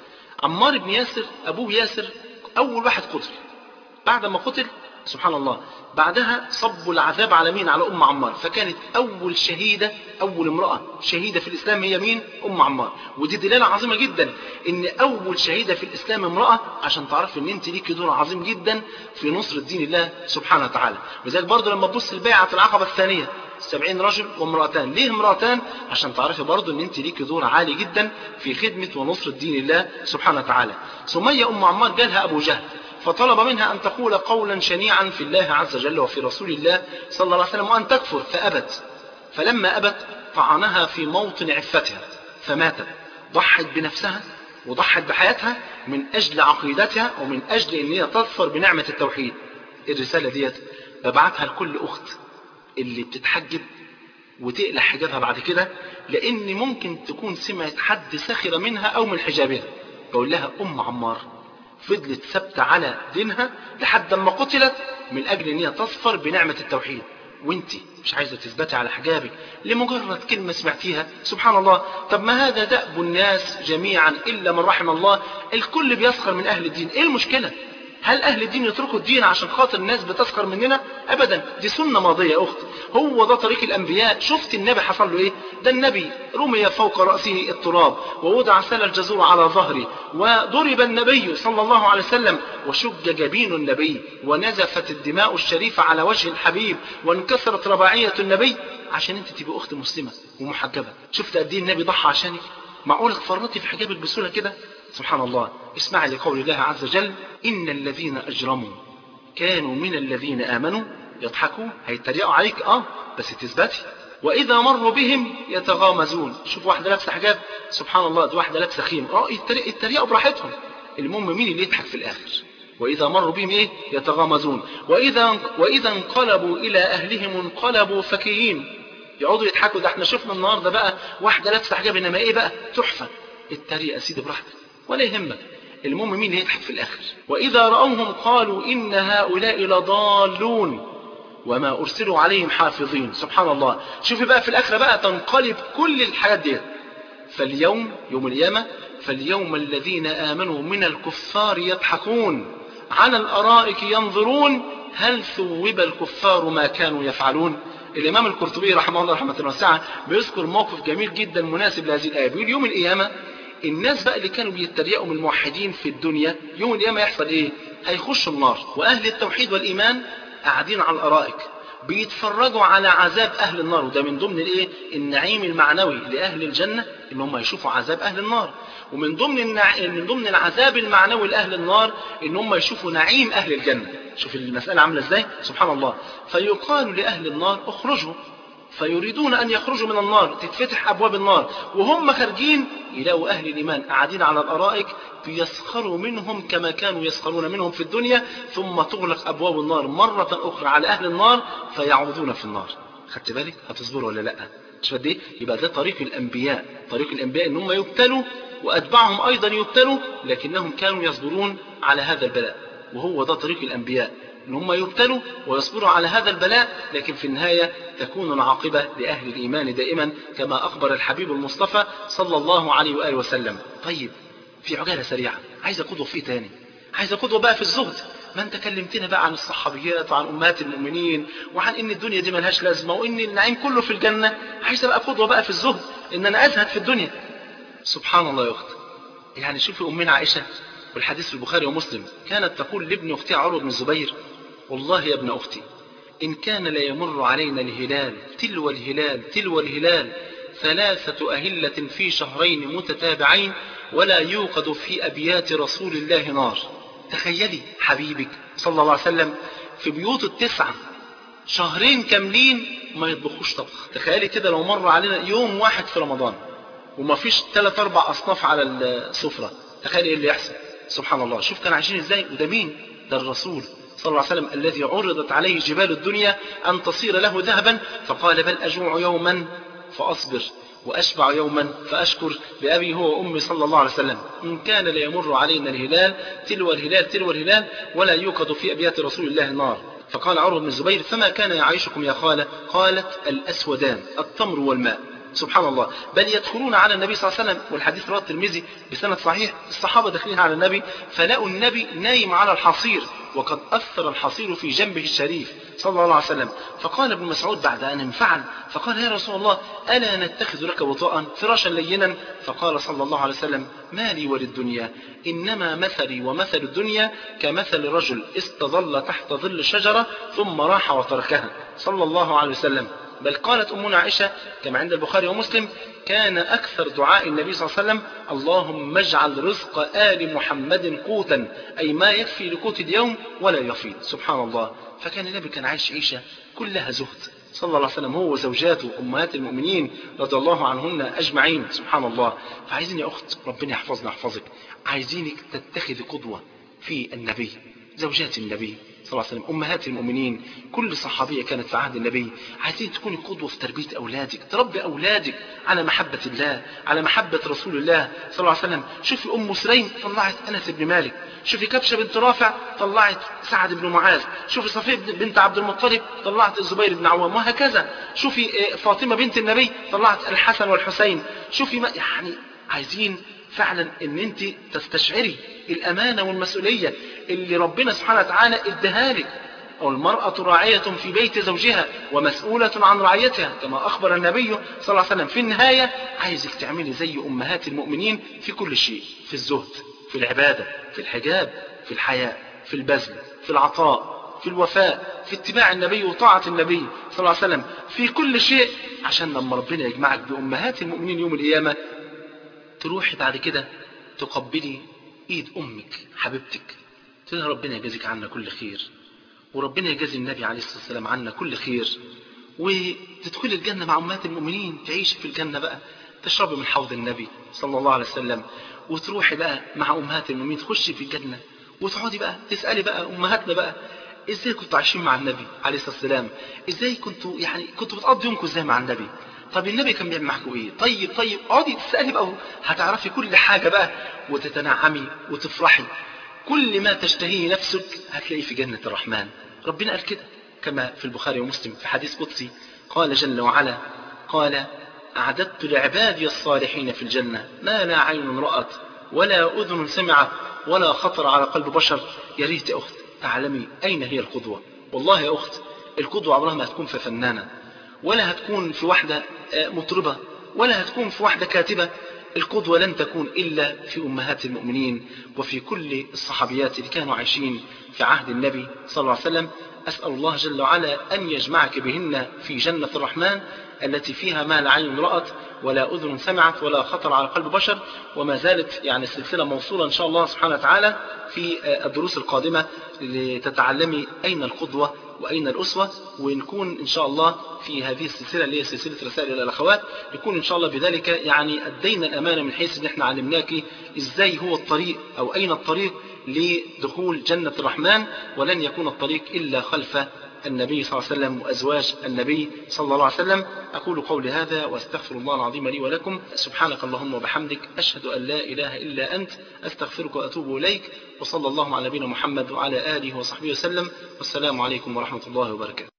عمار بن ياسر ابوه ياسر اول واحد قتل، بعد ما قتل سبحان الله بعدها صبوا العذاب على مين؟ على ام عمار. فكانت اول شهيدة، اول امرأة شهيدة في الاسلام هي مين؟ ام عمار. ودي دلالة عظيمة جدا ان اول شهيدة في الاسلام امرأة، عشان تعرف ان انت ليكي دور عظيم جدا في نصرة دين الله سبحانه وتعالى. وذلك برضه لما تبص البيعة العقبة الثانية 70 رجل وامرأتان، ليه امرأتان؟ عشان تعرفي برضه ان انت ليكي دور عالي جدا في خدمة ونصرة دين الله سبحانه وتعالى. سمية ام عمار جالها ابو جهل فطلب منها أن تقول قولا شنيعا في الله عز وجل وفي رسول الله صلى الله عليه وسلم وأن تكفر، فأبت. فلما أبت طعنها في موطن عفتها فماتت. ضحت بنفسها وضحت بحياتها من أجل عقيدتها ومن أجل أن هي تظفر بنعمة التوحيد. الرسالة ديت ببعتها لكل أخت اللي بتتحجب وتقلع حجابها بعد كده، لأن ممكن تكون سمعت حد سخر منها أو من حجابها. بقول لها أم عمار فضلت ثابتة على دينها لحد ما قتلت من أجل أن هي تصفر بنعمة التوحيد، وانتي مش عايزة تثبتي على حجابك لمجرد كلمة سمعتيها. سبحان الله. طب ما هذا دأب الناس جميعا إلا من رحم الله، الكل بيسخر من أهل الدين. إيه المشكلة؟ هل أهل الدين يتركوا الدين عشان خاطر الناس بتسخر مننا؟ أبدا، دي سنة ماضية يا أخت، هو ده طريق الأنبياء. شفت النبي حصل له إيه؟ ده النبي رمي فوق رأسه التراب ووضع سل الجزور على ظهره، وضرب النبي صلى الله عليه وسلم وشج جبين النبي، ونزفت الدماء الشريفة على وجه الحبيب، وانكسرت رباعية النبي عشان انت تبقى أخت مسلمة ومحجبة. شفت قد ايه النبي ضحى عشانك؟ معقولة تفرطي في حجابك بسهولة كده؟ سبحان الله. اسمع لقول الله عز وجل: إن الذين أجرموا كانوا من الذين آمنوا يضحكون. هيتريقوا عليك بس تثبتي. وإذا مروا بهم يتغامزون. شوف واحدة لابسة حجاب، سبحان الله، دي واحدة لابسة خيم، يتريقوا براحتهم. المهم مين اللي يضحك في الآخر؟ وإذا مروا بهم يتغامزون. وإذا انقلبوا إلى أهلهم انقلبوا فكهين. يقعدوا يضحكوا. ده احنا شفنا النهارده بقى واحدة لابسة حجاب، إنما بقى تحفة. التريقة سيدي براحتك ولا يهمك. المهم مين اللي يضحك في الآخر؟ وإذا رأوهم قالوا إن هؤلاء لضالون وما أرسلوا عليهم حافظين. سبحان الله. شوفي بقى في الآخرة بقى تنقلب كل الحاجات دي. فاليوم يوم القيامة: فاليوم الذين آمنوا من الكفار يضحكون على الأرائك ينظرون هل ثوب الكفار ما كانوا يفعلون. الإمام القرطبي رحمه الله رحمة واسعة بيذكر موقف جميل جدا مناسب لهذه الآية. بيقول يوم القيامة الناس بقى اللي كانوا بيتريقوا من الموحدين في الدنيا، يوم القيامة يحصل هيخشوا النار. وأهل التوحيد والإيمان قاعدين على الأرائك بيتفرجوا على عذاب أهل النار. وده من ضمن النعيم المعنوي لأهل الجنة، إن هم يشوفوا عذاب أهل النار. ومن ضمن العذاب المعنوي لأهل النار إن هم يشوفوا نعيم أهل الجنة. شوف المسألة عاملة إزاي، سبحان الله. فيقال لأهل النار: اخرجوا. فيريدون أن يخرجوا من النار، تتفتح أبواب النار، وهم خارجين يلاقوا أهل الإيمان قاعدين على الأرائك بيسخروا منهم كما كانوا يسخرون منهم في الدنيا، ثم تغلق أبواب النار مرة أخرى على أهل النار فيعودون في النار. خدت بالك؟ هتصبروا ولا لأ؟ شوف دي. يبقى ده طريق الأنبياء. طريق الأنبياء إن هم يبتلوا وأتباعهم أيضا يبتلوا، لكنهم كانوا يصبرون على هذا البلاء. وهو ده طريق الأنبياء، إن هم يبتلوا ويصبروا على هذا البلاء، لكن في النهاية تكون العاقبة لأهل الإيمان دائما، كما أخبر الحبيب المصطفى صلى الله عليه وآله وسلم. طيب، في عجالة سريعة، عايز قدوة في تاني، عايز قدوة بقى في الزهد. ما انت كلمتنا بقى عن الصحابيات وعن أمهات المؤمنين وعن إن الدنيا دي ملهاش لازمة وإن النعيم كله في الجنة. عايز بقى قدوة بقى في الزهد، إن أنا أزهد في الدنيا. سبحان الله يا أخت. يعني شوفي أمنا عائشة، والحديث في البخاري ومسلم، كانت تقول لابن أختها عروة بن الزبير: والله يا ابن أختي إن كان لا يمر علينا الهلال تلو الهلال تلو الهلال 3 أهلة في شهرين متتابعين ولا يوقد في أبيات رسول الله نار. تخيلي حبيبك صلى الله عليه وسلم في بيوت 9 شهرين كاملين ما يطبخوش طبخ. تخيلي كده لو مر علينا يوم واحد في رمضان وما فيش 3-4 أصناف على السفرة، تخيلي ايه اللي يحصل. سبحان الله. شوف كانوا عايشين ازاي. وده مين؟ ده الرسول صلى الله عليه وسلم الذي عرضت عليه جبال الدنيا أن تصير له ذهبا فقال: بل أجوع يوما فأصبر وأشبع يوما فأشكر بأبي هو وأمي صلى الله عليه وسلم. إن كان لا يمر علينا الهلال تلو الهلال تلو الهلال ولا يوقد في أبيات رسول الله نار. فقال عروة بن الزبير: فما كان يعيشكم يا خالة؟ قالت: الأسودان، التمر والماء. سبحان الله. بل يدخلون على النبي صلى الله عليه وسلم، والحديث رواه الترمذي بسند صحيح، الصحابة داخلين على النبي فلقوا النبي نايم على الحصير وقد أثر الحصير في جنبه الشريف صلى الله عليه وسلم. فقال ابن مسعود بعد أن انفعل فقال: يا رسول الله ألا نتخذ لك وطاء فراشا لينا؟ فقال صلى الله عليه وسلم: ما لي وللدنيا، إنما مثلي ومثل الدنيا كمثل رجل استظل تحت ظل شجرة ثم راح وتركها صلى الله عليه وسلم. بل قالت أمنا عائشة كما عند البخاري ومسلم: كان أكثر دعاء النبي صلى الله عليه وسلم: اللهم اجعل رزق آل محمد قوتا، أي ما يكفي لقوت اليوم ولا يفيض. سبحان الله. فكان النبي كان عايش عيشة كلها زهد صلى الله عليه وسلم، هو وزوجاته أمهات المؤمنين رضي الله عنهن أجمعين. سبحان الله. فعايزين يا أخت ربنا يحفظنا يحفظك، عايزينك تتخذ قدوة في النبي، زوجات النبي صلى الله عليه وسلم، أمهات المؤمنين، كل صحابية كانت في عهد النبي. عايزين تكوني قدوة في تربية أولادك، تربي أولادك على محبة الله، على محبة رسول الله صلى الله عليه وسلم. شوفي أم سليم طلعت أنس بن مالك، شوفي كبشة بنت رافع طلعت سعد بن معاذ، شوفي صفية بنت عبد المطلب طلعت الزبير بن عوام، وهكذا. شوفي فاطمة بنت النبي طلعت الحسن والحسين. شوفي ما يعني عايزين فعلا ان انت تستشعري الامانة والمسؤولية اللي ربنا سبحانه وتعالى اداها لك. او المرأة راعية في بيت زوجها ومسؤولة عن رعيتها كما اخبر النبي صلى الله عليه وسلم. في النهاية عايزك تعملي زي امهات المؤمنين في كل شيء، في الزهد، في العبادة، في الحجاب، في الحياء، في البذل، في العطاء، في الوفاء، في اتباع النبي وطاعة النبي صلى الله عليه وسلم، في كل شيء، عشان لما ربنا يجمعك بأمهات المؤمنين يوم القيامة تروحي بعد كده تقبلي ايد امك حبيبتك، تقول لها ربنا يجازيك عنا كل خير، وربنا يجازي النبي عليه الصلاة والسلام عنا كل خير، وتدخلي الجنة مع أمهات المؤمنين، تعيشي في الجنة بقى، تشربي من حوض النبي صلى الله عليه وسلم، وتروحي بقى مع أمهات المؤمنين تخشي في الجنة، وتقعدي بقى تسألي بقى أمهاتنا بقى إزاي كنتوا عايشين مع النبي عليه الصلاة والسلام، إزاي كنتوا كنتوا بتقضي يومكم إزاي مع النبي، طب النبي كان بيعمل معكم إيه، طيب اقعدي تسألي بقى، هتعرفي كل حاجة بقى، وتتنعمي وتفرحي، كل ما تشتهيه نفسك هتلاقيه في جنة الرحمن. ربنا قال كده كما في البخاري ومسلم في حديث قدسي، قال جل وعلا، قال أعددت لعبادي الصالحين في الجنة ما لا عين رأت ولا أذن سمعت ولا خطر على قلب بشر. يا ريت يا أخت تعلمي أين هي القدوة. والله يا أخت القدوة عمرها ما هتكون في فنانة، ولا هتكون في واحدة مطربة، ولا هتكون في واحدة كاتبة. القدوة لن تكون إلا في أمهات المؤمنين وفي كل الصحابيات اللي كانوا عايشين في عهد النبي صلى الله عليه وسلم. أسأل الله جل وعلا أن يجمعك بهن في جنة الرحمن التي فيها ما لا عين رأت ولا أذن سمعت ولا خطر على قلب بشر. وما زالت السلسلة موصولة إن شاء الله سبحانه وتعالى في الدروس القادمة لتتعلمي أين القدوة وأين الأسوة، ونكون إن شاء الله في هذه السلسلة اللي هي سلسلة رسائل إلى الأخوات، يكون إن شاء الله بذلك أدينا الأمانة من حيث إن إحنا علمناك إزاي هو الطريق أو أين الطريق لدخول جنة الرحمن، ولن يكون الطريق إلا خلف النبي صلى الله عليه وسلم وأزواج النبي صلى الله عليه وسلم. أقول قولي هذا وأستغفر الله العظيم لي ولكم. سبحانك اللهم وبحمدك، أشهد أن لا إله إلا أنت، أستغفرك وأتوب إليك، وصلى الله على نبينا محمد وعلى آله وصحبه وسلم، والسلام عليكم ورحمة الله وبركاته.